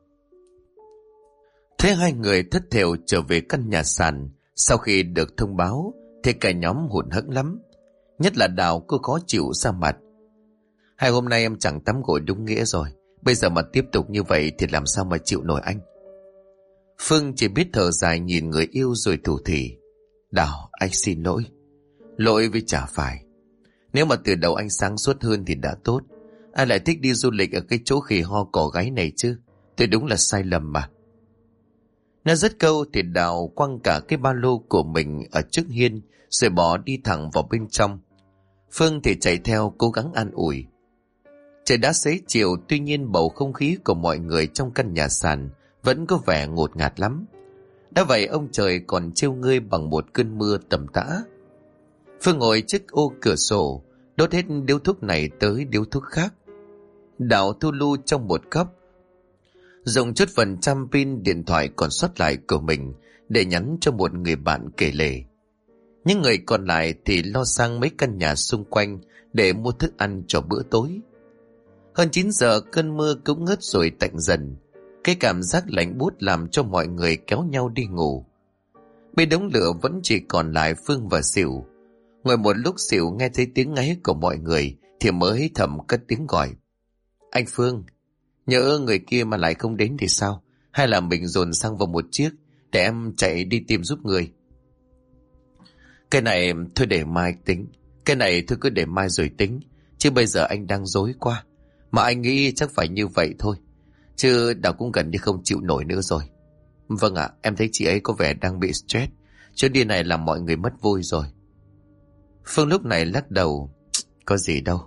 Thế hai người thất thểu trở về căn nhà sàn. Sau khi được thông báo thì cả nhóm hụt hẫng lắm. Nhất là Đào, cô khó chịu ra mặt. Hai hôm nay em chẳng tắm gội đúng nghĩa rồi. Bây giờ mà tiếp tục như vậy thì làm sao mà chịu nổi anh. Phương chỉ biết thở dài nhìn người yêu rồi thủ thỉ. Đào, anh xin lỗi. Lỗi vì chả phải. Nếu mà từ đầu anh sáng suốt hơn thì đã tốt. Ai lại thích đi du lịch ở cái chỗ khỉ ho cỏ gáy này chứ. Tôi đúng là sai lầm mà. Nói dứt câu thì Đào quăng cả cái ba lô của mình ở trước hiên rồi bỏ đi thẳng vào bên trong. Phương thì chạy theo cố gắng an ủi. Trời đã xế chiều, tuy nhiên bầu không khí của mọi người trong căn nhà sàn vẫn có vẻ ngột ngạt lắm. Đã vậy ông trời còn trêu ngươi bằng một cơn mưa tầm tã. Phương ngồi trước ô cửa sổ, đốt hết điếu thuốc này tới điếu thuốc khác. Đào thu lu trong một góc, dùng chút phần trăm pin điện thoại còn sót lại của mình để nhắn cho một người bạn kể lể. Những người còn lại thì lo sang mấy căn nhà xung quanh để mua thức ăn cho bữa tối. Hơn 9 giờ cơn mưa cũng ngớt rồi tạnh dần. Cái cảm giác lạnh buốt làm cho mọi người kéo nhau đi ngủ. Bên đống lửa vẫn chỉ còn lại Phương và Sìu. Ngồi một lúc Sìu nghe thấy tiếng ngáy của mọi người thì mới thầm cất tiếng gọi. Anh Phương, nhỡ người kia mà lại không đến thì sao? Hay là mình dồn xăng vào một chiếc để em chạy đi tìm giúp người? Cái này thôi để mai tính. Cái này thôi cứ để mai rồi tính. Chứ bây giờ anh đang rối quá. Mà anh nghĩ chắc phải như vậy thôi. Chứ Đào cũng gần như không chịu nổi nữa rồi. Vâng ạ, em thấy chị ấy có vẻ đang bị stress. Chuyến đi này làm mọi người mất vui rồi. Phương lúc này lắc đầu. Có gì đâu.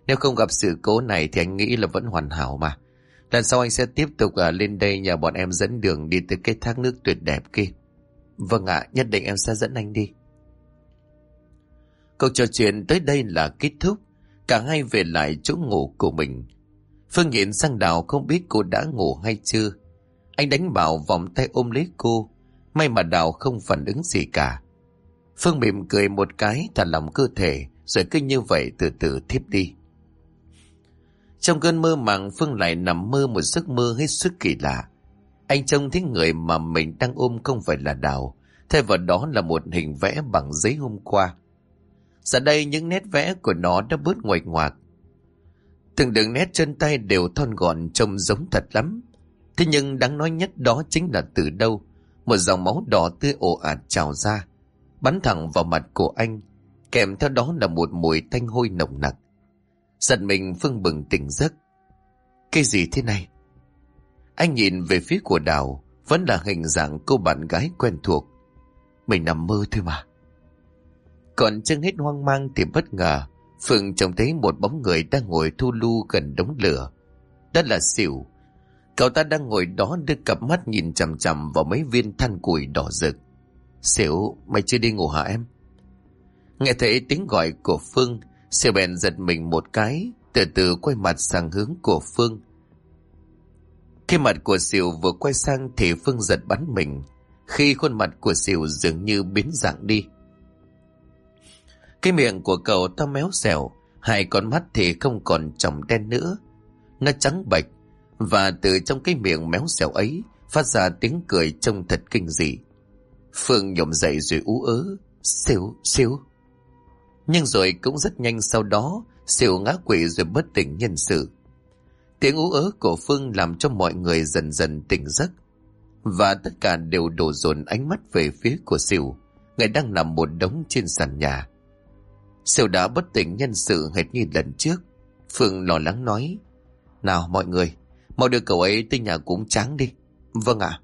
Nếu không gặp sự cố này thì anh nghĩ là vẫn hoàn hảo mà. Lần sau anh sẽ tiếp tục lên đây nhờ bọn em dẫn đường đi tới cái thác nước tuyệt đẹp kia. Vâng ạ, nhất định em sẽ dẫn anh đi. Cuộc trò chuyện tới đây là kết thúc. Cả hai về lại chỗ ngủ của mình. Phương nhìn sang Đào không biết cô đã ngủ hay chưa. Anh đánh bảo vòng tay ôm lấy cô. May mà Đào không phản ứng gì cả. Phương mỉm cười một cái, thả lỏng cơ thể, rồi cứ như vậy từ từ thiếp đi. Trong cơn mơ màng, Phương lại nằm mơ một giấc mơ hết sức kỳ lạ. Anh trông thấy người mà mình đang ôm không phải là Đào, thay vào đó là một hình vẽ bằng giấy hôm qua. Giờ đây những nét vẽ của nó đã bớt nguệch ngoạc. Từng đường nét chân tay đều thon gọn, trông giống thật lắm. Thế nhưng đáng nói nhất đó chính là từ đâu một dòng máu đỏ tươi ồ ạt trào ra, bắn thẳng vào mặt của anh, kèm theo đó là một mùi tanh hôi nồng nặc. Giật mình, Phương bừng tỉnh giấc. Cái gì thế này? Anh nhìn về phía của Đào, vẫn là hình dạng cô bạn gái quen thuộc. Mình nằm mơ thôi mà. Còn chưa hết hoang mang thì bất ngờ Phương trông thấy một bóng người đang ngồi thu lu gần đống lửa. Đó là Sỉu. Cậu ta đang ngồi đó đưa cặp mắt nhìn chằm chằm vào mấy viên than củi đỏ rực. Sỉu, mày chưa đi ngủ hả em? Nghe thấy tiếng gọi của Phương, Sỉu bèn giật mình một cái, từ từ quay mặt sang hướng của Phương. Khi mặt của Sỉu vừa quay sang thì Phương giật bắn mình, khi khuôn mặt của Sỉu dường như biến dạng đi. Cái miệng của cậu ta méo xẻo, hai con mắt thì không còn tròng đen nữa, nó trắng bệch, và từ trong cái miệng méo xẻo ấy phát ra tiếng cười trông thật kinh dị. Phương nhổm dậy rồi ú ớ, Sỉu, Sỉu. Nhưng rồi cũng rất nhanh sau đó, Sỉu ngã quỵ rồi bất tỉnh nhân sự. Tiếng ú ớ của Phương làm cho mọi người dần dần tỉnh giấc, và tất cả đều đổ dồn ánh mắt về phía của Sỉu, người đang nằm một đống trên sàn nhà. Sỉu đã bất tỉnh nhân sự hệt như lần trước. Phương lo lắng nói, nào mọi người, mau đưa cậu ấy tới nhà cúng tráng đi. Vâng ạ.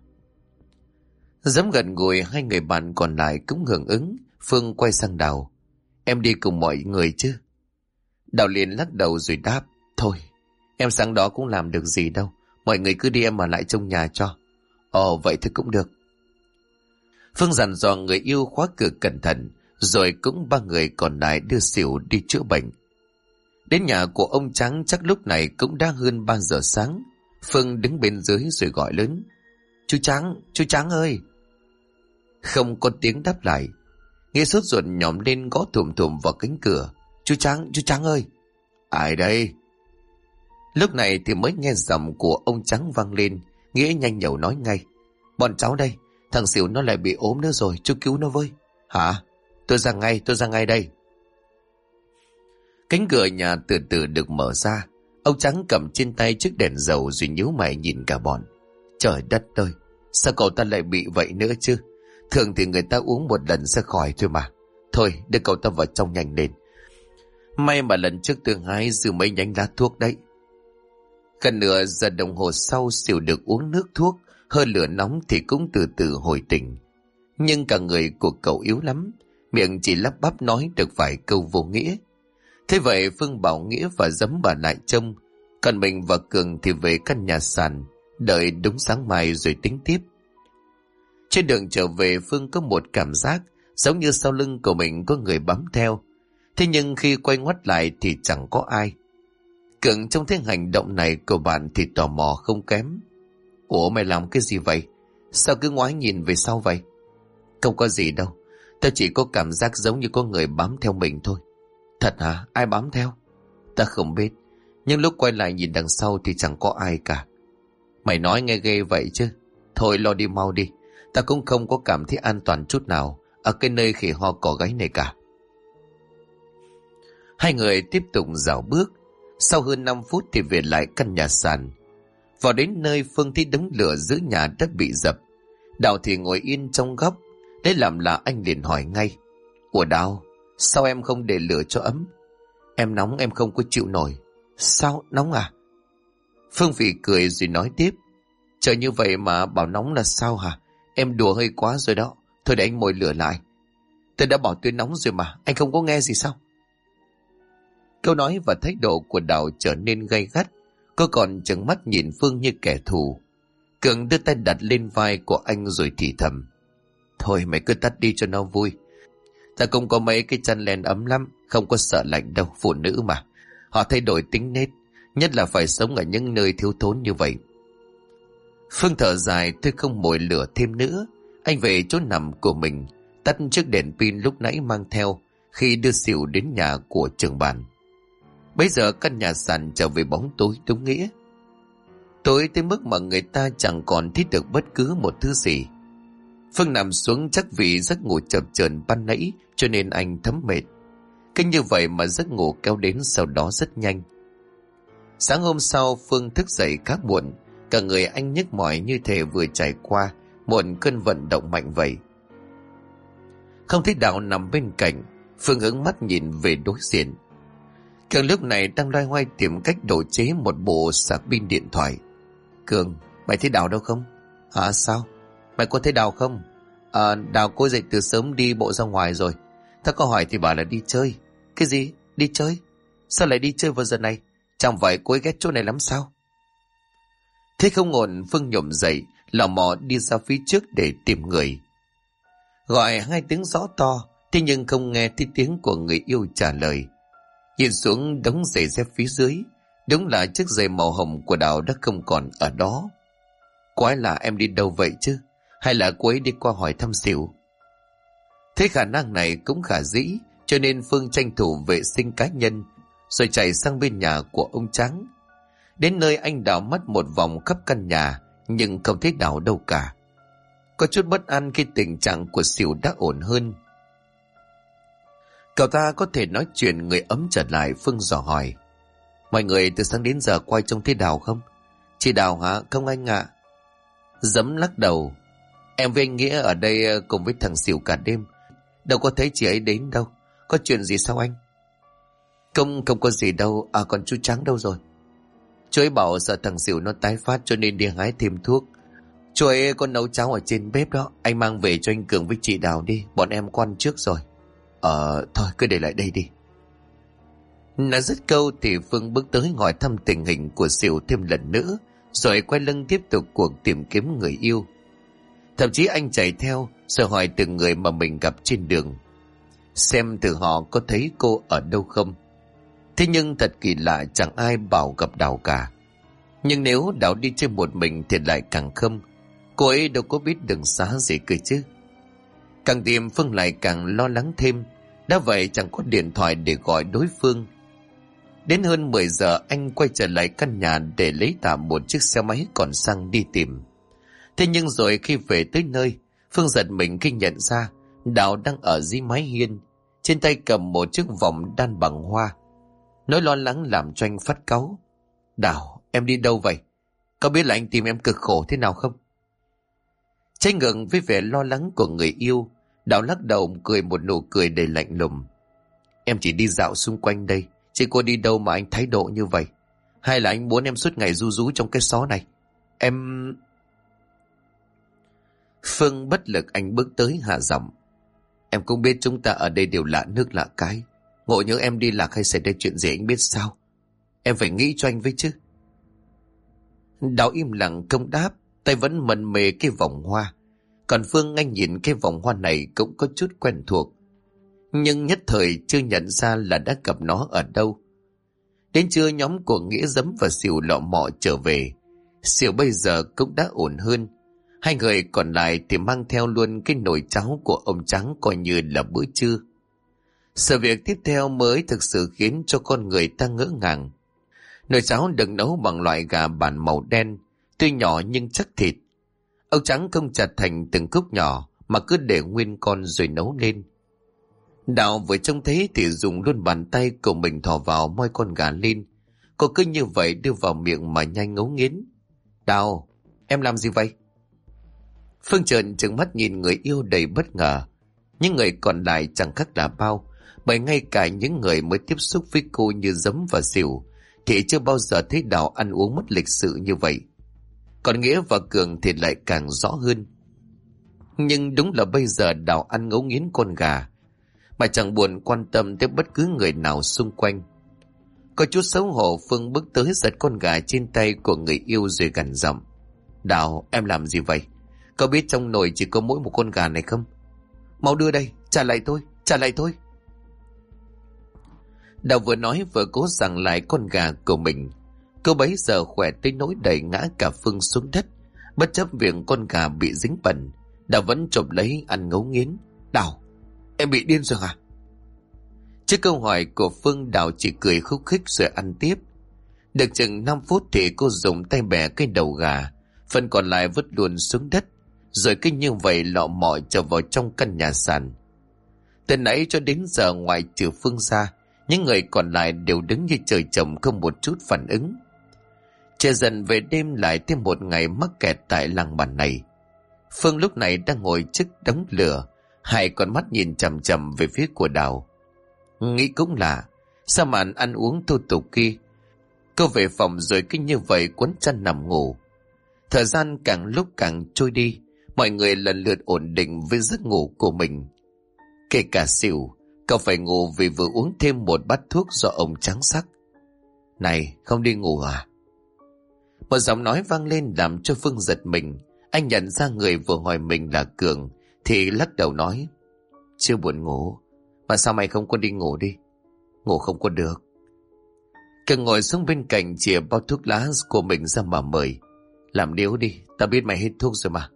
Dám gần gũi, hai người bạn còn lại cũng hưởng ứng. Phương quay sang Đào, em đi cùng mọi người chứ? Đào liền lắc đầu rồi đáp, thôi, em sáng đó cũng làm được gì đâu, mọi người cứ đi, em ở lại trong nhà cho. Ồ, vậy thì cũng được. Phương dặn dò người yêu khóa cửa cẩn thận, rồi cũng ba người còn lại đưa Sỉu đi chữa bệnh. Đến nhà của ông Tráng chắc lúc này cũng đã hơn 3 giờ sáng. Phương đứng bên dưới rồi gọi lớn, chú Tráng ơi. Không có tiếng đáp lại. Nghe sốt ruột nhòm lên gõ thùm thùm vào cánh cửa, chú Tráng ơi. Ai đây? Lúc này thì mới nghe giọng của ông Tráng vang lên. Nghĩa nhanh nhẩu nói ngay, bọn cháu đây, thằng Sỉu nó lại bị ốm nữa rồi, chú cứu nó với. Hả? Tôi ra ngay đây. Cánh cửa nhà từ từ được mở ra. Ông Trắng cầm trên tay chiếc đèn dầu rồi nhíu mày nhìn cả bọn. Trời đất ơi, sao cậu ta lại bị vậy nữa chứ? Thường thì người ta uống một lần sẽ khỏi thôi mà. Thôi, đưa cậu ta vào trong nhanh lên. May mà lần trước tôi hái dư mấy nhánh lá thuốc đấy. Gần nửa giờ đồng hồ sau, Sỉu được uống nước thuốc, hơi lửa nóng thì cũng từ từ hồi tỉnh. Nhưng cả người của cậu yếu lắm, miệng chỉ lắp bắp nói được vài câu vô nghĩa. Thế vậy Phương bảo Nghĩa và Dấm bà lại trông, còn mình và Cường thì về căn nhà sàn, đợi đúng sáng mai rồi tính tiếp. Trên đường trở về, Phương có một cảm giác giống như sau lưng của mình có người bám theo. Thế nhưng khi quay ngoắt lại thì chẳng có ai. Cường trông thấy hành động này của bạn thì tò mò không kém. Ủa, mày làm cái gì vậy? Sao cứ ngoái nhìn về sau vậy? Không có gì đâu, tao chỉ có cảm giác giống như có người bám theo mình thôi. Thật hả? Ai bám theo? Ta không biết, nhưng lúc quay lại nhìn đằng sau thì chẳng có ai cả. Mày nói nghe ghê vậy chứ. Thôi lo đi mau đi, ta cũng không có cảm thấy an toàn chút nào ở cái nơi khỉ ho cỏ gáy này cả. Hai người tiếp tục dạo bước. Sau hơn 5 phút thì về lại căn nhà sàn. Vào đến nơi, Phương thấy đống lửa giữa nhà đã bị dập. Đào thì ngồi yên trong góc. Đấy làm là anh liền hỏi ngay, ủa Đào, sao em không để lửa cho ấm? Em nóng, em không có chịu nổi. Sao, nóng à? Phương phì cười rồi nói tiếp, trời như vậy mà bảo nóng là sao hả? Em đùa hơi quá rồi đó. Thôi để anh mồi lửa lại. Tôi đã bảo tôi nóng rồi mà, anh không có nghe gì sao? Câu nói và thái độ của Đào trở nên gay gắt. Cô còn trừng mắt nhìn Phương như kẻ thù. Cường đưa tay đặt lên vai của anh rồi thì thầm: Thôi mày cứ tắt đi cho nó vui. Ta cũng có mấy cái chăn len ấm lắm, không có sợ lạnh đâu, phụ nữ mà. Họ thay đổi tính nết, nhất là phải sống ở những nơi thiếu thốn như vậy. Phương thở dài, tôi không mồi lửa thêm nữa. Anh về chỗ nằm của mình, tắt chiếc đèn pin lúc nãy mang theo khi đưa Sỉu đến nhà của trưởng bản. Bây giờ căn nhà sàn trở về bóng tối đúng nghĩa. Tối tới mức mà người ta chẳng còn thấy được bất cứ một thứ gì. Phương nằm xuống chắc vì giấc ngủ chập chờn ban nãy cho nên anh thấm mệt. Cứ như vậy mà giấc ngủ kéo đến sau đó rất nhanh. Sáng hôm sau Phương thức dậy khá muộn. Cả người anh nhức mỏi như thể vừa trải qua một cơn vận động mạnh vậy. Không thấy Đào nằm bên cạnh, Phương hướng mắt nhìn về đối diện. Cường lúc này đang loay hoay tìm cách độ chế một bộ sạc pin điện thoại. Cường, mày thấy Đào đâu không? Hả sao? Mày có thấy Đào không? Đào cô dậy từ sớm đi bộ ra ngoài rồi. Tao có hỏi thì bảo là đi chơi. Cái gì? Đi chơi? Sao lại đi chơi vào giờ này? Chẳng phải cô ấy ghét chỗ này lắm sao? Thế không ổn, Phương nhổm dậy, lò mò đi ra phía trước để tìm người. Gọi 2 tiếng rõ to, thế nhưng không nghe thấy tiếng của người yêu trả lời. Nhìn xuống đống giày dép phía dưới, đúng là chiếc giày màu hồng của Đào đã không còn ở đó. Quái là em đi đâu vậy chứ? Hay là cô ấy đi qua hỏi thăm Sỉu? Thế khả năng này cũng khả dĩ, cho nên Phương tranh thủ vệ sinh cá nhân, rồi chạy sang bên nhà của ông Tráng. Đến nơi anh đảo mắt một vòng khắp căn nhà, nhưng không thấy Đào đâu cả. Có chút bất an khi tình trạng của Sỉu đã ổn hơn. Cậu ta có thể nói chuyện người ấm trở lại. Phương dò hỏi: Mọi người từ sáng đến giờ quay trông thấy Đào không? Chị Đào hả? Không anh ạ. Dẫm lắc đầu: Em với anh Nghĩa ở đây cùng với thằng Sỉu cả đêm, đâu có thấy chị ấy đến đâu. Có chuyện gì sao anh? Không có gì đâu. Còn chú Tráng đâu rồi? Chú ấy bảo sợ thằng Sỉu nó tái phát cho nên đi hái thêm thuốc. Chú ấy có nấu cháo ở trên bếp đó. Anh mang về cho anh Cường với chị Đào đi, bọn em có ăn trước rồi. Thôi cứ để lại đây đi. Nói dứt câu thì Phương bước tới hỏi thăm tình hình của Sỉu thêm lần nữa, rồi quay lưng tiếp tục cuộc tìm kiếm người yêu. Thậm chí anh chạy theo rồi hỏi từng người mà mình gặp trên đường, xem từ họ có thấy cô ở đâu không. Thế nhưng thật kỳ lạ, chẳng ai bảo gặp Đào cả. Nhưng nếu Đào đi chơi một mình thì lại càng không. Cô ấy đâu có biết đường xá gì cơ chứ. Càng tìm Phương lại càng lo lắng thêm. Đã vậy chẳng có điện thoại để gọi đối phương. Đến hơn 10 giờ anh quay trở lại căn nhà để lấy tạm một chiếc xe máy còn xăng đi tìm. Thế nhưng rồi khi về tới nơi, Phương giật mình khi nhận ra Đào đang ở dưới mái hiên, trên tay cầm một chiếc vòng đan bằng hoa. Nỗi lo lắng làm cho anh phát cáu: Đào, em đi đâu vậy? Có biết là anh tìm em cực khổ thế nào không? Trái ngược với vẻ lo lắng của người yêu, Đào lắc đầu cười một nụ cười đầy lạnh lùng: Em chỉ đi dạo xung quanh đây, chứ cô đi đâu mà anh thái độ như vậy? Hay là anh muốn em suốt ngày ru rú trong cái xó này? Em... Phương bất lực, anh bước tới hạ giọng: Em cũng biết chúng ta ở đây đều lạ nước lạ cái. Ngộ nhớ em đi lạc hay xảy ra chuyện gì anh biết sao? Em phải nghĩ cho anh với chứ. Đào im lặng không đáp, tay vẫn mân mê cái vòng hoa. Còn Phương, anh nhìn cái vòng hoa này cũng có chút quen thuộc, nhưng nhất thời chưa nhận ra là đã gặp nó ở đâu. Đến trưa nhóm của Nghĩa Dấm và Sỉu lọ mọ trở về. Sỉu bây giờ cũng đã ổn hơn. Hai người còn lại thì mang theo luôn cái nồi cháo của ông Tráng coi như là bữa trưa. Sự việc tiếp theo mới thực sự khiến cho con người ta ngỡ ngàng. Nồi cháo được nấu bằng loại gà bản màu đen, tuy nhỏ nhưng chắc thịt. Ông Tráng không chặt thành từng khúc nhỏ mà cứ để nguyên con rồi nấu lên. Đào vừa trông thấy thì dùng luôn bàn tay của mình thò vào moi con gà lên. Cô cứ như vậy đưa vào miệng mà nhanh ngấu nghiến. Đào, em làm gì vậy? Phương trợn trừng mắt nhìn người yêu đầy bất ngờ. Những người còn lại chẳng khác là bao, bởi ngay cả những người mới tiếp xúc với cô như Dấm và Sỉu thì chưa bao giờ thấy Đào ăn uống mất lịch sự như vậy. Còn Nghĩa và Cường thì lại càng rõ hơn. Nhưng đúng là bây giờ Đào ăn ngấu nghiến con gà mà chẳng buồn quan tâm tới bất cứ người nào xung quanh. Có chút xấu hổ, Phương bước tới giật con gà trên tay của người yêu rồi gằn giọng. Đào, em làm gì vậy? Có biết trong nồi chỉ có mỗi một con gà này không? Mau đưa đây, trả lại tôi, trả lại tôi. Đào vừa nói vừa cố giằng lại con gà của mình. Cô bấy giờ khỏe tới nỗi đẩy ngã cả Phương xuống đất. Bất chấp việc con gà bị dính bẩn, Đào vẫn chộp lấy ăn ngấu nghiến. Đào, em bị điên rồi à? Trước câu hỏi của Phương, Đào chỉ cười khúc khích rồi ăn tiếp. Được chừng 5 phút thì cô dùng tay bẻ cái đầu gà, phần còn lại vứt luôn xuống đất, rồi cứ như vậy lọ mọ trở vào trong căn nhà sàn. Từ nãy cho đến giờ, ngoài trừ Phương ra, những người còn lại đều đứng như trời trồng, không một chút phản ứng. Trời dần về đêm, lại thêm một ngày mắc kẹt tại làng bản này. Phương lúc này đang ngồi trước đống lửa, hai con mắt nhìn chằm chằm về phía của Đào. Nghĩ cũng lạ, sao màn ăn uống thô tục kia, cô về phòng rồi cứ như vậy quấn chăn nằm ngủ. Thời gian càng lúc càng trôi đi, mọi người lần lượt ổn định với giấc ngủ của mình. Kể cả Xỉu, cậu phải ngủ vì vừa uống thêm một bát thuốc do ông trắng sắc. Này, không đi ngủ à? Một giọng nói vang lên làm cho Phương giật mình. Anh nhận ra người vừa hỏi mình là Cường thì lắc đầu nói. Chưa buồn ngủ. Mà sao mày không có đi ngủ đi? Ngủ không có được. Cường ngồi xuống bên cạnh, chìa bao thuốc lá của mình ra mà mời. Làm điếu đi, tao biết mày hết thuốc rồi mà.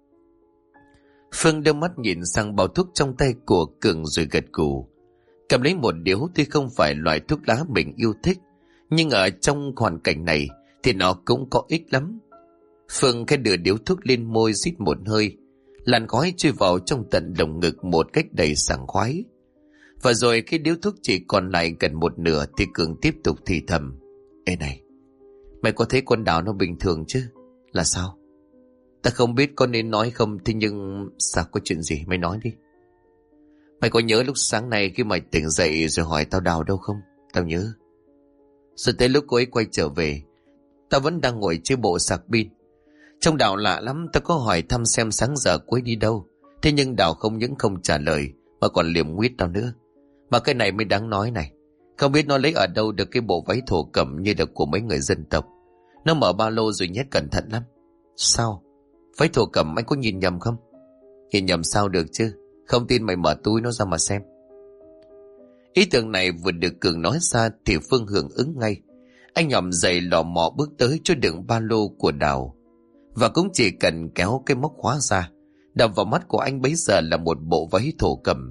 Phương đưa mắt nhìn sang bao thuốc trong tay của Cường rồi gật gù. Cầm lấy một điếu, tuy không phải loại thuốc lá mình yêu thích, nhưng ở trong hoàn cảnh này thì nó cũng có ích lắm. Phương khẽ đưa điếu thuốc lên môi, rít một hơi, làn khói chui vào trong tận lồng ngực một cách đầy sảng khoái. Và rồi khi điếu thuốc chỉ còn lại gần một nửa thì Cường tiếp tục thì thầm. Ê này, mày có thấy con Đào nó bình thường chứ? Là sao? Ta không biết có nên nói không, thế nhưng sao, có chuyện gì mày nói đi. Mày có nhớ lúc sáng nay khi mày tỉnh dậy rồi hỏi tao Đào đâu không? Tao nhớ. Rồi tới lúc cô ấy quay trở về, tao vẫn đang ngồi chơi bộ sạc pin. Trông Đào lạ lắm, tao có hỏi thăm xem sáng giờ cô ấy đi đâu. Thế nhưng Đào không những không trả lời mà còn liềm nguyết tao nữa. Mà cái này mới đáng nói này, không biết nó lấy ở đâu được cái bộ váy thổ cẩm như được của mấy người dân tộc. Nó mở ba lô rồi nhét cẩn thận lắm. Sao? Váy thổ cẩm anh có nhìn nhầm không? Nhìn nhầm sao được chứ? Không tin mày mở túi nó ra mà xem. Ý tưởng này vừa được Cường nói ra thì Phương hưởng ứng ngay. Anh nhòm giày lò mò bước tới chỗ đựng ba lô của Đào, và cũng chỉ cần kéo cái móc khóa ra, đập vào mắt của anh bấy giờ là một bộ váy thổ cẩm.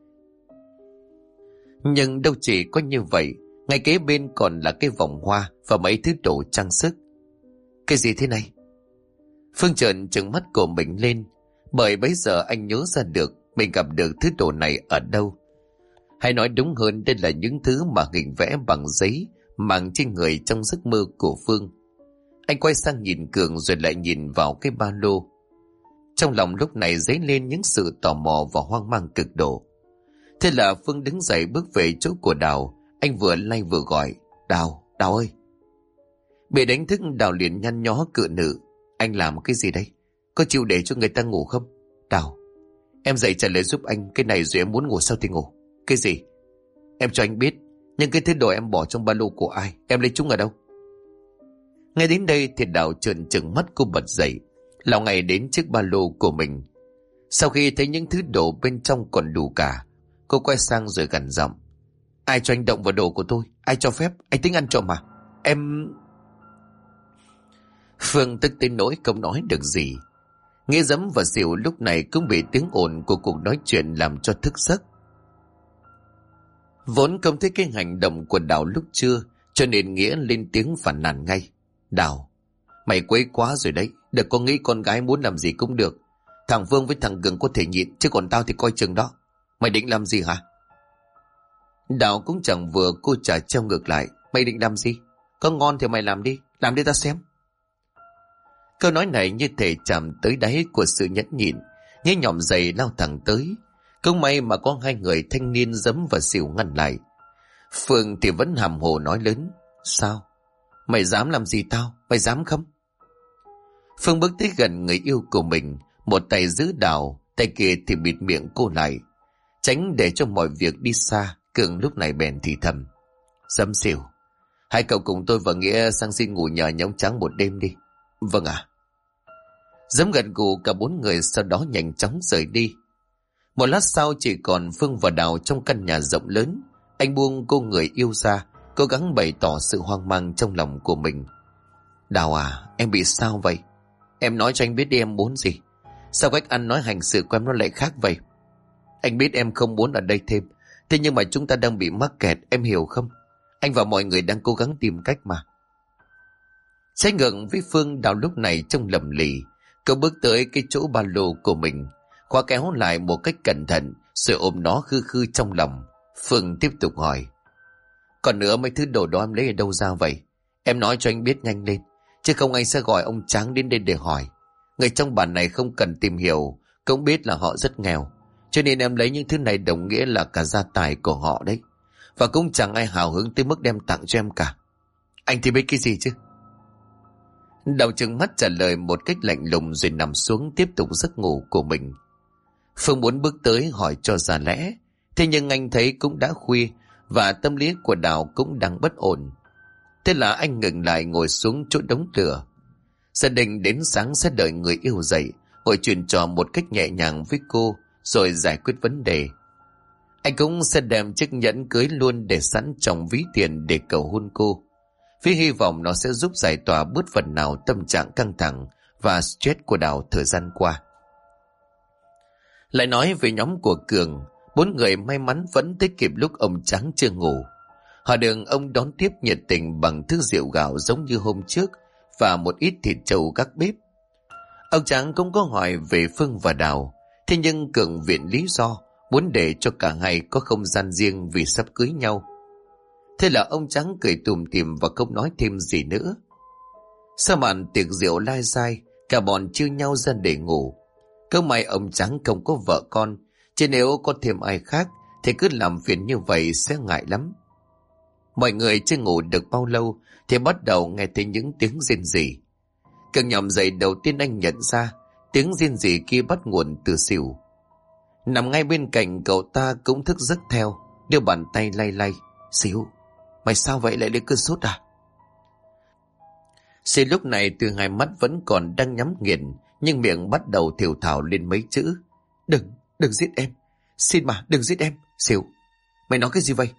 Nhưng đâu chỉ có như vậy, ngay kế bên còn là cái vòng hoa và mấy thứ đồ trang sức. Cái gì thế này? Phương trợn trừng mắt của mình lên, bởi bấy giờ anh nhớ ra được mình gặp được thứ đồ này ở đâu. Hay nói đúng hơn, đây là những thứ mà hình vẽ bằng giấy mang trên người trong giấc mơ của Phương. Anh quay sang nhìn Cường rồi lại nhìn vào cái ba lô. Trong lòng lúc này dấy lên những sự tò mò và hoang mang cực độ. Thế là Phương đứng dậy bước về chỗ của Đào. Anh vừa lay vừa gọi. Đào, Đào ơi. Bị đánh thức, Đào liền nhăn nhó cự nữ. Anh làm cái gì đấy? Có chịu để cho người ta ngủ không? Đào, em dậy trả lời giúp anh. Cái này rồi em muốn ngủ sao thì ngủ. Cái gì? Em cho anh biết, nhưng cái thứ đồ em bỏ trong ba lô của ai? Em lấy chúng ở đâu? Ngay đến đây thì Đào trợn trừng mắt, cô bật dậy, lao ngay đến chiếc ba lô của mình. Sau khi thấy những thứ đồ bên trong còn đủ cả, cô quay sang rồi gằn giọng. Ai cho anh động vào đồ của tôi? Ai cho phép? Anh tính ăn trộm à? Em... Phương tức tới nỗi không nói được gì. Nghĩa Dẫm và Xỉu lúc này cũng bị tiếng ồn của cuộc nói chuyện làm cho thức giấc. Vốn không thấy cái hành động của Đào lúc trưa, cho nên Nghĩa lên tiếng phản nàn ngay. Đào, mày quấy quá rồi đấy. Đừng có nghĩ con gái muốn làm gì cũng được. Thằng Vương với thằng Cường có thể nhịn, chứ còn tao thì coi chừng đó. Mày định làm gì hả? Đào cũng chẳng vừa, cô trả treo ngược lại. Mày định làm gì? Có ngon thì mày làm đi. Làm đi ta xem. Câu nói này như thể chạm tới đáy của sự nhẫn nhịn. Nghĩa nhỏm giày lao thẳng tới. Không may mà có hai người thanh niên Dẫm và Xỉu ngăn lại. Phương thì vẫn hàm hồ nói lớn. Sao? Mày dám làm gì tao? Mày dám không? Phương bước tới gần người yêu của mình, một tay giữ Đào, tay kia thì bịt miệng cô lại. Tránh để cho mọi việc đi xa, Cường lúc này bèn thì thầm. Dẫm Xỉu, Hai cậu cùng tôi và Nghĩa sang xin ngủ nhờ nhà ông Tráng một đêm đi. Vâng ạ. Giấm gật gù, cả bốn người sau đó nhanh chóng rời đi. Một lát sau chỉ còn Phương và Đào trong căn nhà rộng lớn. Anh buông cô người yêu ra, cố gắng bày tỏ sự hoang mang trong lòng của mình. Đào à, em bị sao vậy? Em nói cho anh biết đi, em muốn gì? Sao cách ăn nói hành xử của em nó lại khác vậy? Anh biết em không muốn ở đây thêm, thế nhưng mà chúng ta đang bị mắc kẹt, em hiểu không? Anh và mọi người đang cố gắng tìm cách mà. Trái ngược với Phương, Đào lúc này trông lầm lì. Cậu bước tới cái chỗ ba lô của mình, khóa kéo lại một cách cẩn thận, rồi ôm nó khư khư trong lòng. Phương tiếp tục hỏi: còn nữa, mấy thứ đồ đó em lấy ở đâu ra vậy? Em nói cho anh biết nhanh lên, chứ không anh sẽ gọi ông Tráng đến đây để hỏi. Người trong bản này không cần tìm hiểu, cũng biết là họ rất nghèo, cho nên em lấy những thứ này đồng nghĩa là cả gia tài của họ đấy. Và cũng chẳng ai hào hứng tới mức đem tặng cho em cả. Anh thì biết cái gì chứ? Đào trừng mắt trả lời một cách lạnh lùng, rồi nằm xuống tiếp tục giấc ngủ của mình. Phương muốn bước tới hỏi cho ra lẽ, thế nhưng anh thấy cũng đã khuya và tâm lý của Đào cũng đang bất ổn. Thế là anh ngừng lại, ngồi xuống chỗ đống lửa. Gia đình đến sáng sẽ đợi người yêu dậy, ngồi chuyện trò một cách nhẹ nhàng với cô, rồi giải quyết vấn đề. Anh cũng sẽ đem chiếc nhẫn cưới luôn để sẵn trong ví tiền để cầu hôn cô, vì hy vọng nó sẽ giúp giải tỏa bớt phần nào tâm trạng căng thẳng và stress của Đào thời gian qua. Lại nói về nhóm của Cường, bốn người may mắn vẫn tới kịp lúc ông Tráng chưa ngủ. Họ được ông đón tiếp nhiệt tình bằng thứ rượu gạo giống như hôm trước và một ít thịt trâu các bếp. Ông Tráng cũng có hỏi về Phương và Đào, thế nhưng Cường viện lý do muốn để cho cả hai có không gian riêng vì sắp cưới nhau. Thế là ông Tráng cười tủm tỉm và không nói thêm gì nữa. Sau màn tiệc rượu lai dai, cả bọn chia nhau ra để ngủ. Cơ may ông Tráng không có vợ con, chứ nếu có thêm ai khác thì cứ làm phiền như vậy sẽ ngại lắm. Mọi người chưa ngủ được bao lâu thì bắt đầu nghe thấy những tiếng rên rỉ. Cường nhòm dậy, đầu tiên anh nhận ra tiếng rên rỉ kia bắt nguồn từ Sỉu. Nằm ngay bên cạnh cậu ta cũng thức giấc theo, đưa bàn tay lay lay. Sỉu, mày sao vậy, lại lên cơn sốt à? Sỉu lúc này từ hai mắt vẫn còn đang nhắm nghiền, nhưng miệng bắt đầu thều thào lên mấy chữ. Đừng giết em, xin mà đừng giết em. Sỉu, mày nói cái gì vậy?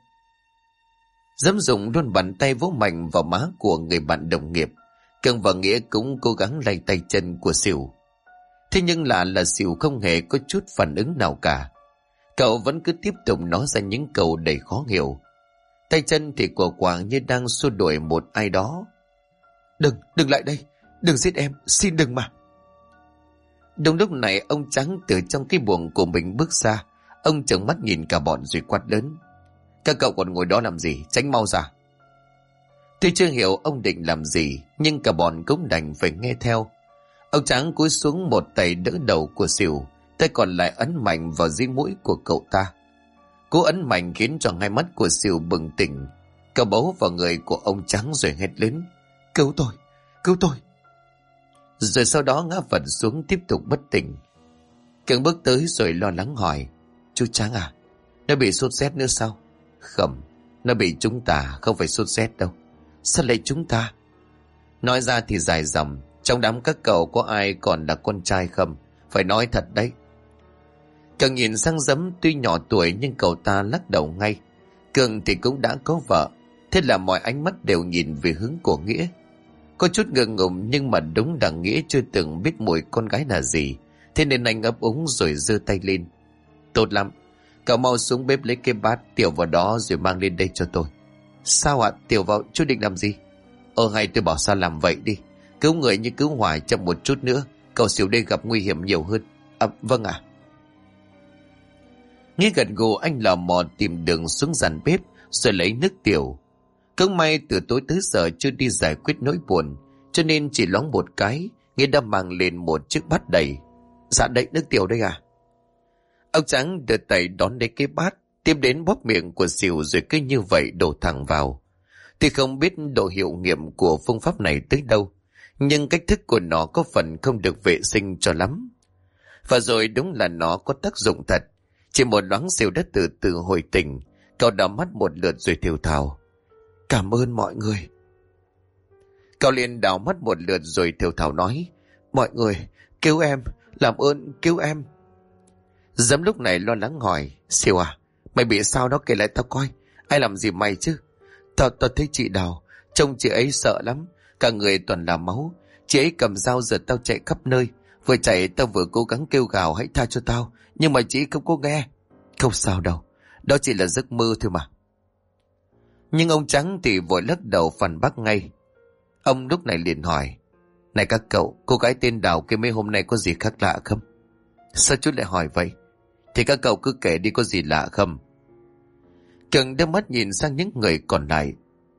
Dẫm Dụng luôn bàn tay vỗ mạnh vào má của người bạn đồng nghiệp. Cường và Nghĩa cũng cố gắng lay tay chân của Sỉu. Thế nhưng là Sỉu không hề có chút phản ứng nào cả. Cậu vẫn cứ tiếp tục nói ra những câu đầy khó hiểu. Tay chân thì của quàng như đang xua đuổi một ai đó. Đừng lại đây, đừng giết em, xin đừng mà. Đúng lúc này ông Tráng từ trong cái buồng của mình bước ra. Ông trợn mắt nhìn cả bọn rồi quát lớn: các cậu còn ngồi đó làm gì, tránh mau ra. Tuy chưa hiểu ông định làm gì, nhưng cả bọn cũng đành phải nghe theo. Ông Tráng cúi xuống, một tay đỡ đầu của Sỉu, tay còn lại ấn mạnh vào dưới mũi của cậu ta. Cú ấn mạnh khiến cho hai mắt của Sỉu bừng tỉnh. Cậu bấu vào người của ông Tráng rồi hét lớn: cứu tôi, cứu tôi. Rồi sau đó ngã vật xuống tiếp tục bất tỉnh. Cường bước tới rồi lo lắng hỏi: chú Tráng à, nó bị sốt rét nữa sao? Không, nó bị chúng ta, không phải sốt rét đâu. Sao lại chúng ta? Nói ra thì dài dòng, trong đám các cậu có ai còn là con trai không? Phải nói thật đấy. Cường nhìn sang Dấm, tuy nhỏ tuổi nhưng cậu ta lắc đầu ngay. Cường thì cũng đã có vợ, thế là mọi ánh mắt đều nhìn về hướng của Nghĩa. Có chút ngượng ngùng, nhưng mà đúng là Nghĩa chưa từng biết mùi con gái là gì, thế nên anh ấp úng rồi giơ tay lên. Tốt lắm, cậu mau xuống bếp lấy cái bát, Tiểu vào đó rồi mang lên đây cho tôi. Sao ạ? Tiểu vào, chú định làm gì? Hay tôi bảo sao làm vậy đi. Cứu người như cứu hỏa, chậm một chút nữa cậu Sỉu đây gặp nguy hiểm nhiều hơn. Vâng ạ. Nghĩa gật gù, anh lò mò tìm đường xuống dàn bếp rồi lấy nước tiểu. Cũng may từ tối tới giờ chưa đi giải quyết nỗi buồn, cho nên chỉ loáng một cái, Nghĩa đã mang lên một chiếc bát đầy. Dạ đây, nước tiểu đây à? Ông Tráng đưa tay đón lấy cái bát, tiếp đến bóp miệng của Sỉu rồi cứ như vậy đổ thẳng vào. Tuy không biết độ hiệu nghiệm của phương pháp này tới đâu, nhưng cách thức của nó có phần không được vệ sinh cho lắm. Và rồi đúng là nó có tác dụng thật. Chỉ một loáng Sỉu đã từ từ hồi tỉnh. Cậu đảo mắt một lượt rồi thều thào: Cảm ơn mọi người. Cậu liền đảo mắt một lượt rồi thều thào nói, mọi người, cứu em, làm ơn cứu em. Giám lúc này lo lắng hỏi, Siêu à, mày bị sao đó, kể lại tao coi, ai làm gì mày chứ? Tao thấy chị Đào, trông chị ấy sợ lắm, cả người toàn là máu. Chị ấy cầm dao giật tao chạy khắp nơi, vừa chạy tao vừa cố gắng kêu gào hãy tha cho tao, nhưng mà chị không có nghe. Không sao đâu, đó chỉ là giấc mơ thôi mà. Nhưng ông Trắng thì vội lắc đầu phản bác ngay. Ông lúc này liền hỏi, này các cậu, cô gái tên Đào kia mấy hôm nay có gì khác lạ không? Sao chú lại hỏi vậy? Thì các cậu cứ kể đi, có gì lạ không? Cường đưa mắt nhìn sang những người còn lại.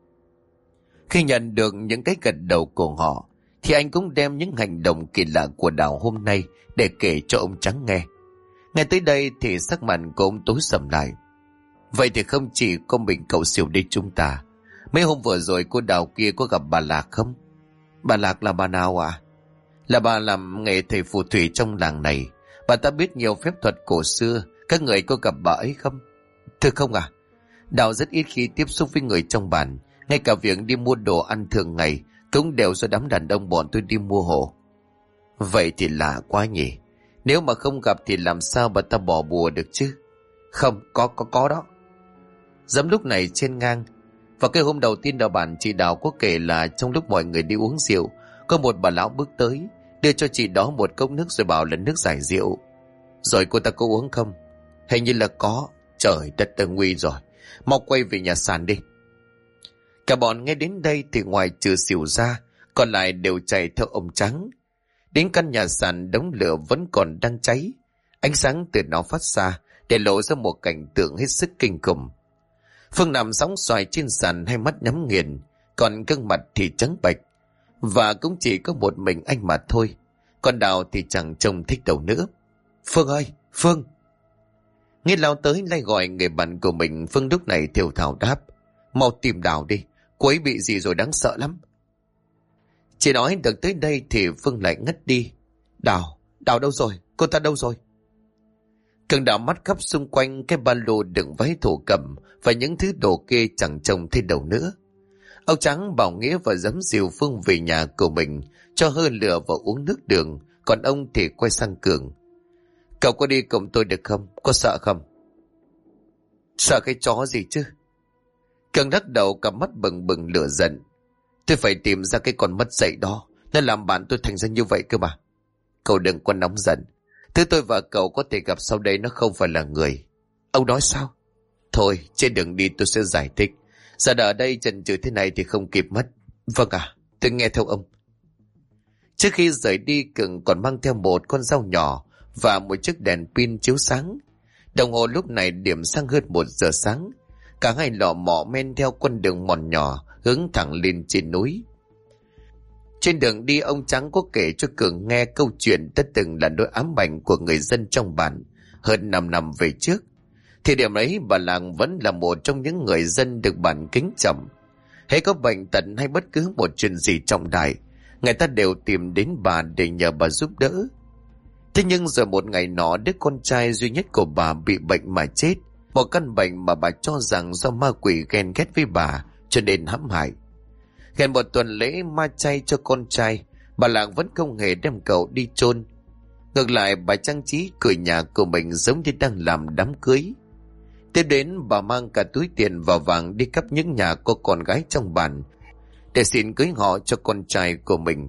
Khi nhận được những cái gật đầu của họ, thì anh cũng đem những hành động kỳ lạ của Đào hôm nay để kể cho ông Trắng nghe. Nghe tới đây thì sắc mặt của ông tối sầm lại. Vậy thì không chỉ có mình cậu Xỉu đây chúng ta. Mấy hôm vừa rồi cô Đào kia có gặp bà Lạc không? Bà Lạc là bà nào à? Là bà làm nghề thầy phù thủy trong làng này. Bà ta biết nhiều phép thuật cổ xưa. Các người có gặp bà ấy không? Thưa không à? Đào rất ít khi tiếp xúc với người trong bản. Ngay cả việc đi mua đồ ăn thường ngày cũng đều do đám đàn ông bọn tôi đi mua hộ. Vậy thì lạ quá nhỉ. Nếu mà không gặp thì làm sao bà ta bỏ bùa được chứ? Không, có đó. Giám lúc này trên ngang. Và cái hôm đầu tiên đầu bản, chị Đào có kể là trong lúc mọi người đi uống rượu, có một bà lão bước tới, đưa cho chị đó một cốc nước rồi bảo là nước giải rượu. Rồi cô ta có uống không? Hình như là có. Trời đất ơi, nguy rồi. Mau quay về nhà sàn đi. Cả bọn nghe đến đây thì ngoài trừ Xỉu ra, còn lại đều chạy theo ông Trắng. Đến căn nhà sàn, đống lửa vẫn còn đang cháy. Ánh sáng từ nó phát ra để lộ ra một cảnh tượng hết sức kinh khủng. Phương nằm sóng xoài trên sàn, hai mắt nhắm nghiền, còn gương mặt thì trắng bệch. Và cũng chỉ có một mình anh mà thôi. Còn Đào thì chẳng trông thích đâu nữa. Phương ơi, Phương! Nghe lao tới lay gọi người bạn của mình, Phương lúc này thều thào đáp. Mau tìm Đào đi, cô ấy bị gì rồi đáng sợ lắm. Chỉ nói được tới đây thì Phương lại ngất đi. Đào đâu rồi? Cô ta đâu rồi? Cường đảo mắt khắp xung quanh cái ba lô đựng váy thổ cẩm và những thứ đồ kia chẳng trông thấy đâu nữa. Ông Trắng bảo Nghĩa và giấm dìu Phương về nhà của mình, cho hơi lửa và uống nước đường, còn ông thì quay sang Cường. Cậu có đi cùng tôi được không? Có sợ không? Sợ cái chó gì chứ? Cường đắc đầu, cả mắt bừng bừng lửa giận. Tôi phải tìm ra cái con mất dạy đó, nó làm bạn tôi thành ra như vậy cơ mà. Cậu đừng có nóng giận. Thứ tôi và cậu có thể gặp sau đây nó không phải là người. Ông nói sao? Thôi, trên đường đi tôi sẽ giải thích. Giờ ở đây chần chừ thế này thì không kịp mất. Vâng à, tôi nghe theo ông. Trước khi rời đi, Cường còn mang theo một con dao nhỏ và một chiếc đèn pin chiếu sáng. Đồng hồ lúc này điểm sang hơn 1 giờ sáng. Cả hai lọ mọ men theo con đường mòn nhỏ hướng thẳng lên trên núi. Trên đường đi, ông Trắng có kể cho Cường nghe câu chuyện đã từng là nỗi ám ảnh của người dân trong bản hơn 5 năm về trước. Thì điểm ấy bà làng vẫn là một trong những người dân được bản kính trọng. Hễ có bệnh tật hay bất cứ một chuyện gì trọng đại, người ta đều tìm đến bà để nhờ bà giúp đỡ. Thế nhưng rồi một ngày nọ, đứa con trai duy nhất của bà bị bệnh mà chết. Một căn bệnh mà bà cho rằng do ma quỷ ghen ghét với bà cho nên hãm hại. Gần một tuần lễ ma chay cho con trai, bà làng vẫn không hề đem cậu đi chôn. Ngược lại, bà trang trí cửa nhà của mình giống như đang làm đám cưới. Tiếp đến, bà mang cả túi tiền và vàng đi khắp những nhà có con gái trong bản để xin cưới họ cho con trai của mình.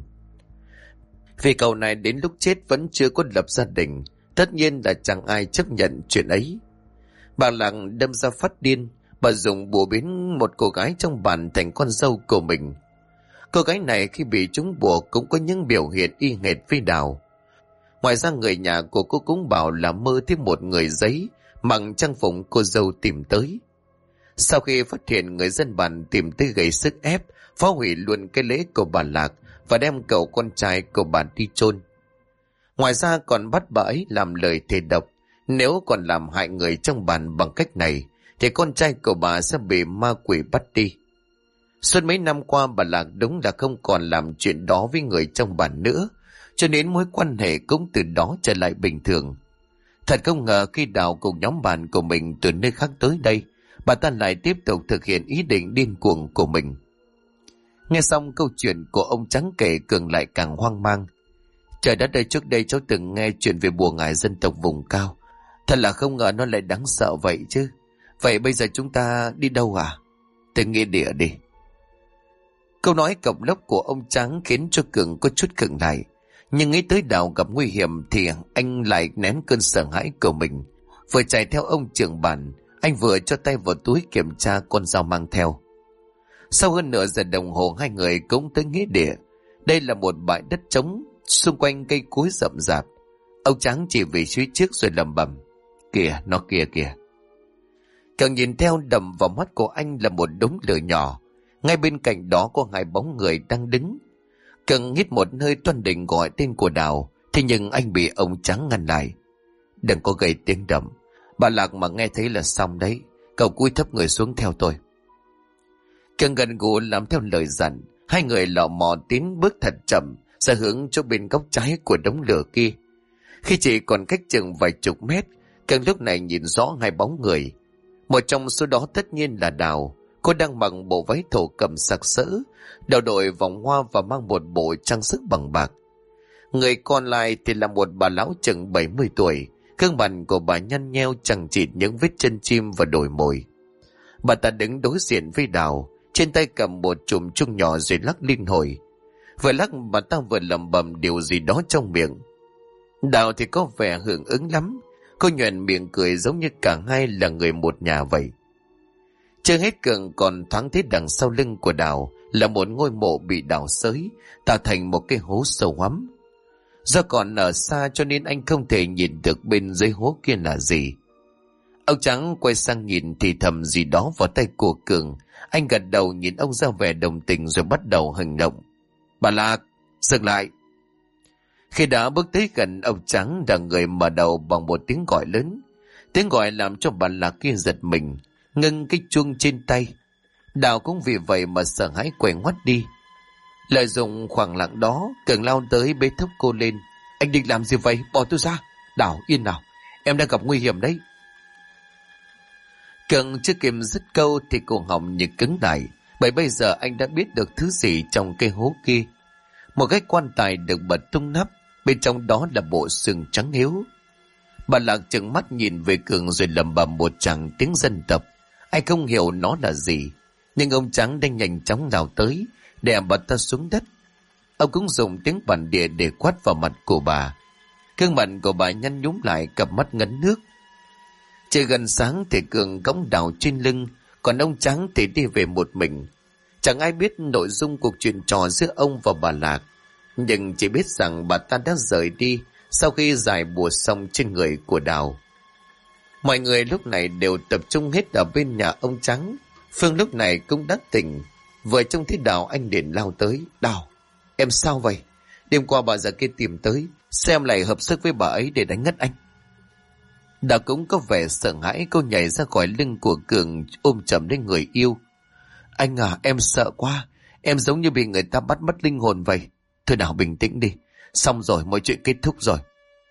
Vì cậu này đến lúc chết vẫn chưa có lập gia đình, tất nhiên là chẳng ai chấp nhận chuyện ấy. Bà làng đâm ra phát điên. Bà dùng bùa biến một cô gái trong bản thành con dâu của mình. Cô gái này khi bị trúng bùa cũng có những biểu hiện y hệt với Đào. Ngoài ra, người nhà của cô cũng bảo là mơ thấy một người giấy mặc trang phục cô dâu tìm tới. Sau khi phát hiện, người dân bản tìm tới gây sức ép, phá hủy luôn cái lễ của bà Lạc và đem cậu con trai của bà đi chôn. Ngoài ra còn bắt bà ấy làm lời thề độc, nếu còn làm hại người trong bản bằng cách này thì con trai của bà sẽ bị ma quỷ bắt đi. Suốt mấy năm qua, bà Lạc đúng là không còn làm chuyện đó với người trong bản nữa, cho nên mối quan hệ cũng từ đó trở lại bình thường. Thật không ngờ khi Đào cùng nhóm bạn của mình từ nơi khác tới đây bà ta lại tiếp tục thực hiện ý định điên cuồng của mình. Nghe xong câu chuyện của ông Trắng kể, Cường lại càng hoang mang. Trời đất ơi, trước đây cháu từng nghe chuyện về bùa ngải dân tộc vùng cao. Thật là không ngờ nó lại đáng sợ vậy chứ. Vậy bây giờ chúng ta đi đâu à? Tới nghĩa địa đi. Câu nói cộc lốc của ông Trắng khiến cho Cường có chút khựng lại. Nhưng nghĩ tới Đào gặp nguy hiểm thì anh lại nén cơn sợ hãi của mình. Vừa chạy theo ông trưởng bản, anh vừa cho tay vào túi kiểm tra con dao mang theo. Sau hơn nửa giờ đồng hồ, hai người cũng tới nghĩa địa. Đây là một bãi đất trống, xung quanh cây cối rậm rạp. Ông Trắng chỉ về phía trước rồi lẩm bẩm: Kìa, nó kìa kìa. Càng nhìn theo, đầm vào mắt của anh là một đống lửa nhỏ. Ngay bên cạnh đó có hai bóng người đang đứng. Càng hít một hơi toan định gọi tên của Đào, thế nhưng anh bị ông Trắng ngăn lại. Đừng có gây tiếng động, bà Lạc mà nghe thấy là xong đấy. Cậu cúi thấp người xuống theo tôi. Càng gần gũi làm theo lời dặn, hai người lọ mò tiến bước thật chậm ra hướng chỗ bên góc trái của đống lửa kia. Khi chỉ còn cách chừng vài chục mét, Càng lúc này nhìn rõ hai bóng người. Một trong số đó tất nhiên là Đào. Cô đang mặc bộ váy thổ cẩm sặc sỡ, đầu đội vòng hoa và mang một bộ trang sức bằng bạc. Người còn lại thì là một bà lão chừng 70 tuổi. Gương mặt của bà nhăn nheo chằng chịt những vết chân chim và đồi mồi. Bà ta đứng đối diện với Đào, trên tay cầm một chùm chung nhỏ rồi lắc liên hồi. Vừa lắc bà ta vừa lẩm bẩm điều gì đó trong miệng. Đào thì có vẻ hưởng ứng lắm. Cô nhoẻn miệng cười giống như cả hai là người một nhà vậy. Chưa hết, Cường còn thoáng thấy đằng sau lưng của Đào là một ngôi mộ bị đào xới, tạo thành một cái hố sâu hoắm. Do còn ở xa cho nên anh không thể nhìn được bên dưới hố kia là gì. Ông Trắng quay sang nhìn thì thầm gì đó vào tay của Cường. Anh gật đầu nhìn ông ra vẻ đồng tình rồi bắt đầu hành động. Bà Lạc, dừng lại. Khi đã bước tới gần, ông Trắng là người mở đầu bằng một tiếng gọi lớn. Tiếng gọi làm cho bà Lạc kia giật mình, ngưng cái chuông trên tay. Đào cũng vì vậy mà sợ hãi quay ngoắt đi. Lợi dụng khoảng lặng đó, Cường lao tới bế thốc cô lên. Anh định làm gì vậy? Bỏ tôi ra. Đào, yên nào, em đang gặp nguy hiểm đấy. Cường chưa kịp dứt câu thì cổ họng như cứng lại, bởi bây giờ anh đã biết được thứ gì trong cây hố kia. Một cái quan tài được bật tung nắp, bên trong đó là bộ xương trắng hiếu. Bà Lạc trừng mắt nhìn về Cường rồi lẩm bẩm một tràng tiếng dân tộc. Anh không hiểu nó là gì, nhưng ông Trắng đang nhanh chóng nào tới, đè bà ta xuống đất. Ông cũng dùng tiếng bản địa để quát vào mặt của bà. Gương mặt của bà nhăn nhúm lại, cặp mắt ngấn nước. Trời gần sáng thì Cường cõng Đào trên lưng, còn ông Trắng thì đi về một mình. Chẳng ai biết nội dung cuộc chuyện trò giữa ông và bà Lạc, nhưng chỉ biết rằng bà ta đã rời đi sau khi giải bùa xong trên người của Đào. Mọi người lúc này đều tập trung hết ở bên nhà ông Trắng. Phương lúc này cũng đã tỉnh, vừa trông thấy Đào anh liền lao tới. Đào, em sao vậy? Đêm qua bà già kia tìm tới, xem lại hợp sức với bà ấy để đánh ngất anh. Đào cũng có vẻ sợ hãi, cô nhảy ra khỏi lưng của Cường ôm chầm lấy người yêu. Anh à, em sợ quá, em giống như bị người ta bắt mất linh hồn vậy. Thôi nào, bình tĩnh đi, xong rồi, mọi chuyện kết thúc rồi.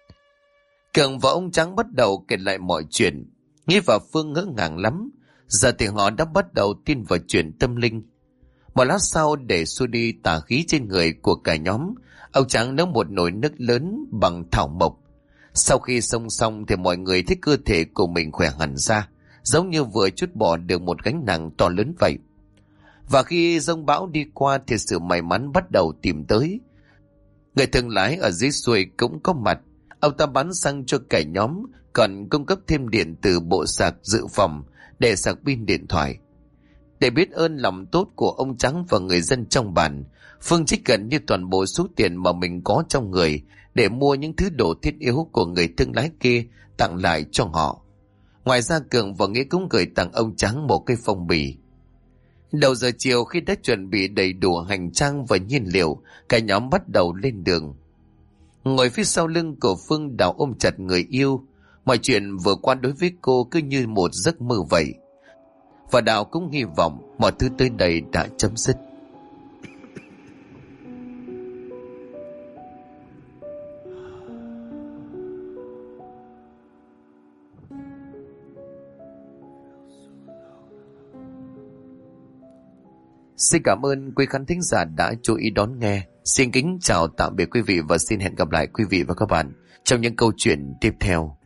Cường và ông Trắng bắt đầu kể lại mọi chuyện. Nghĩ và Phương ngỡ ngàng lắm. Giờ thì họ đã bắt đầu tin vào chuyện tâm linh. Một lát sau, để xua đi tà khí trên người của cả nhóm, ông Trắng nấu một nồi nước lớn bằng thảo mộc. Sau khi xông xong thì mọi người thấy cơ thể của mình khỏe hẳn ra, giống như vừa trút bỏ được một gánh nặng to lớn vậy. Và khi giông bão đi qua thì sự may mắn bắt đầu tìm tới. Người thương lái ở dưới xuôi cũng có mặt. Ông ta bán xăng cho cả nhóm, còn cung cấp thêm điện từ bộ sạc dự phòng để sạc pin điện thoại. Để biết ơn lòng tốt của ông Trắng và người dân trong bản, Phương trích gần như toàn bộ số tiền mà mình có trong người để mua những thứ đồ thiết yếu của người thương lái kia tặng lại cho họ. Ngoài ra, Cường và Nghĩa cũng gửi tặng ông Trắng một cây phong bì. Đầu giờ chiều, khi đã chuẩn bị đầy đủ hành trang và nhiên liệu, cả nhóm bắt đầu lên đường. Ngồi phía sau lưng của Phương, Đào ôm chặt người yêu. Mọi chuyện vừa qua đối với cô cứ như một giấc mơ vậy. Và Đào cũng hy vọng mọi thứ tới đây đã chấm dứt. Xin cảm ơn quý khán thính giả đã chú ý đón nghe. Xin kính chào tạm biệt quý vị và xin hẹn gặp lại quý vị và các bạn trong những câu chuyện tiếp theo.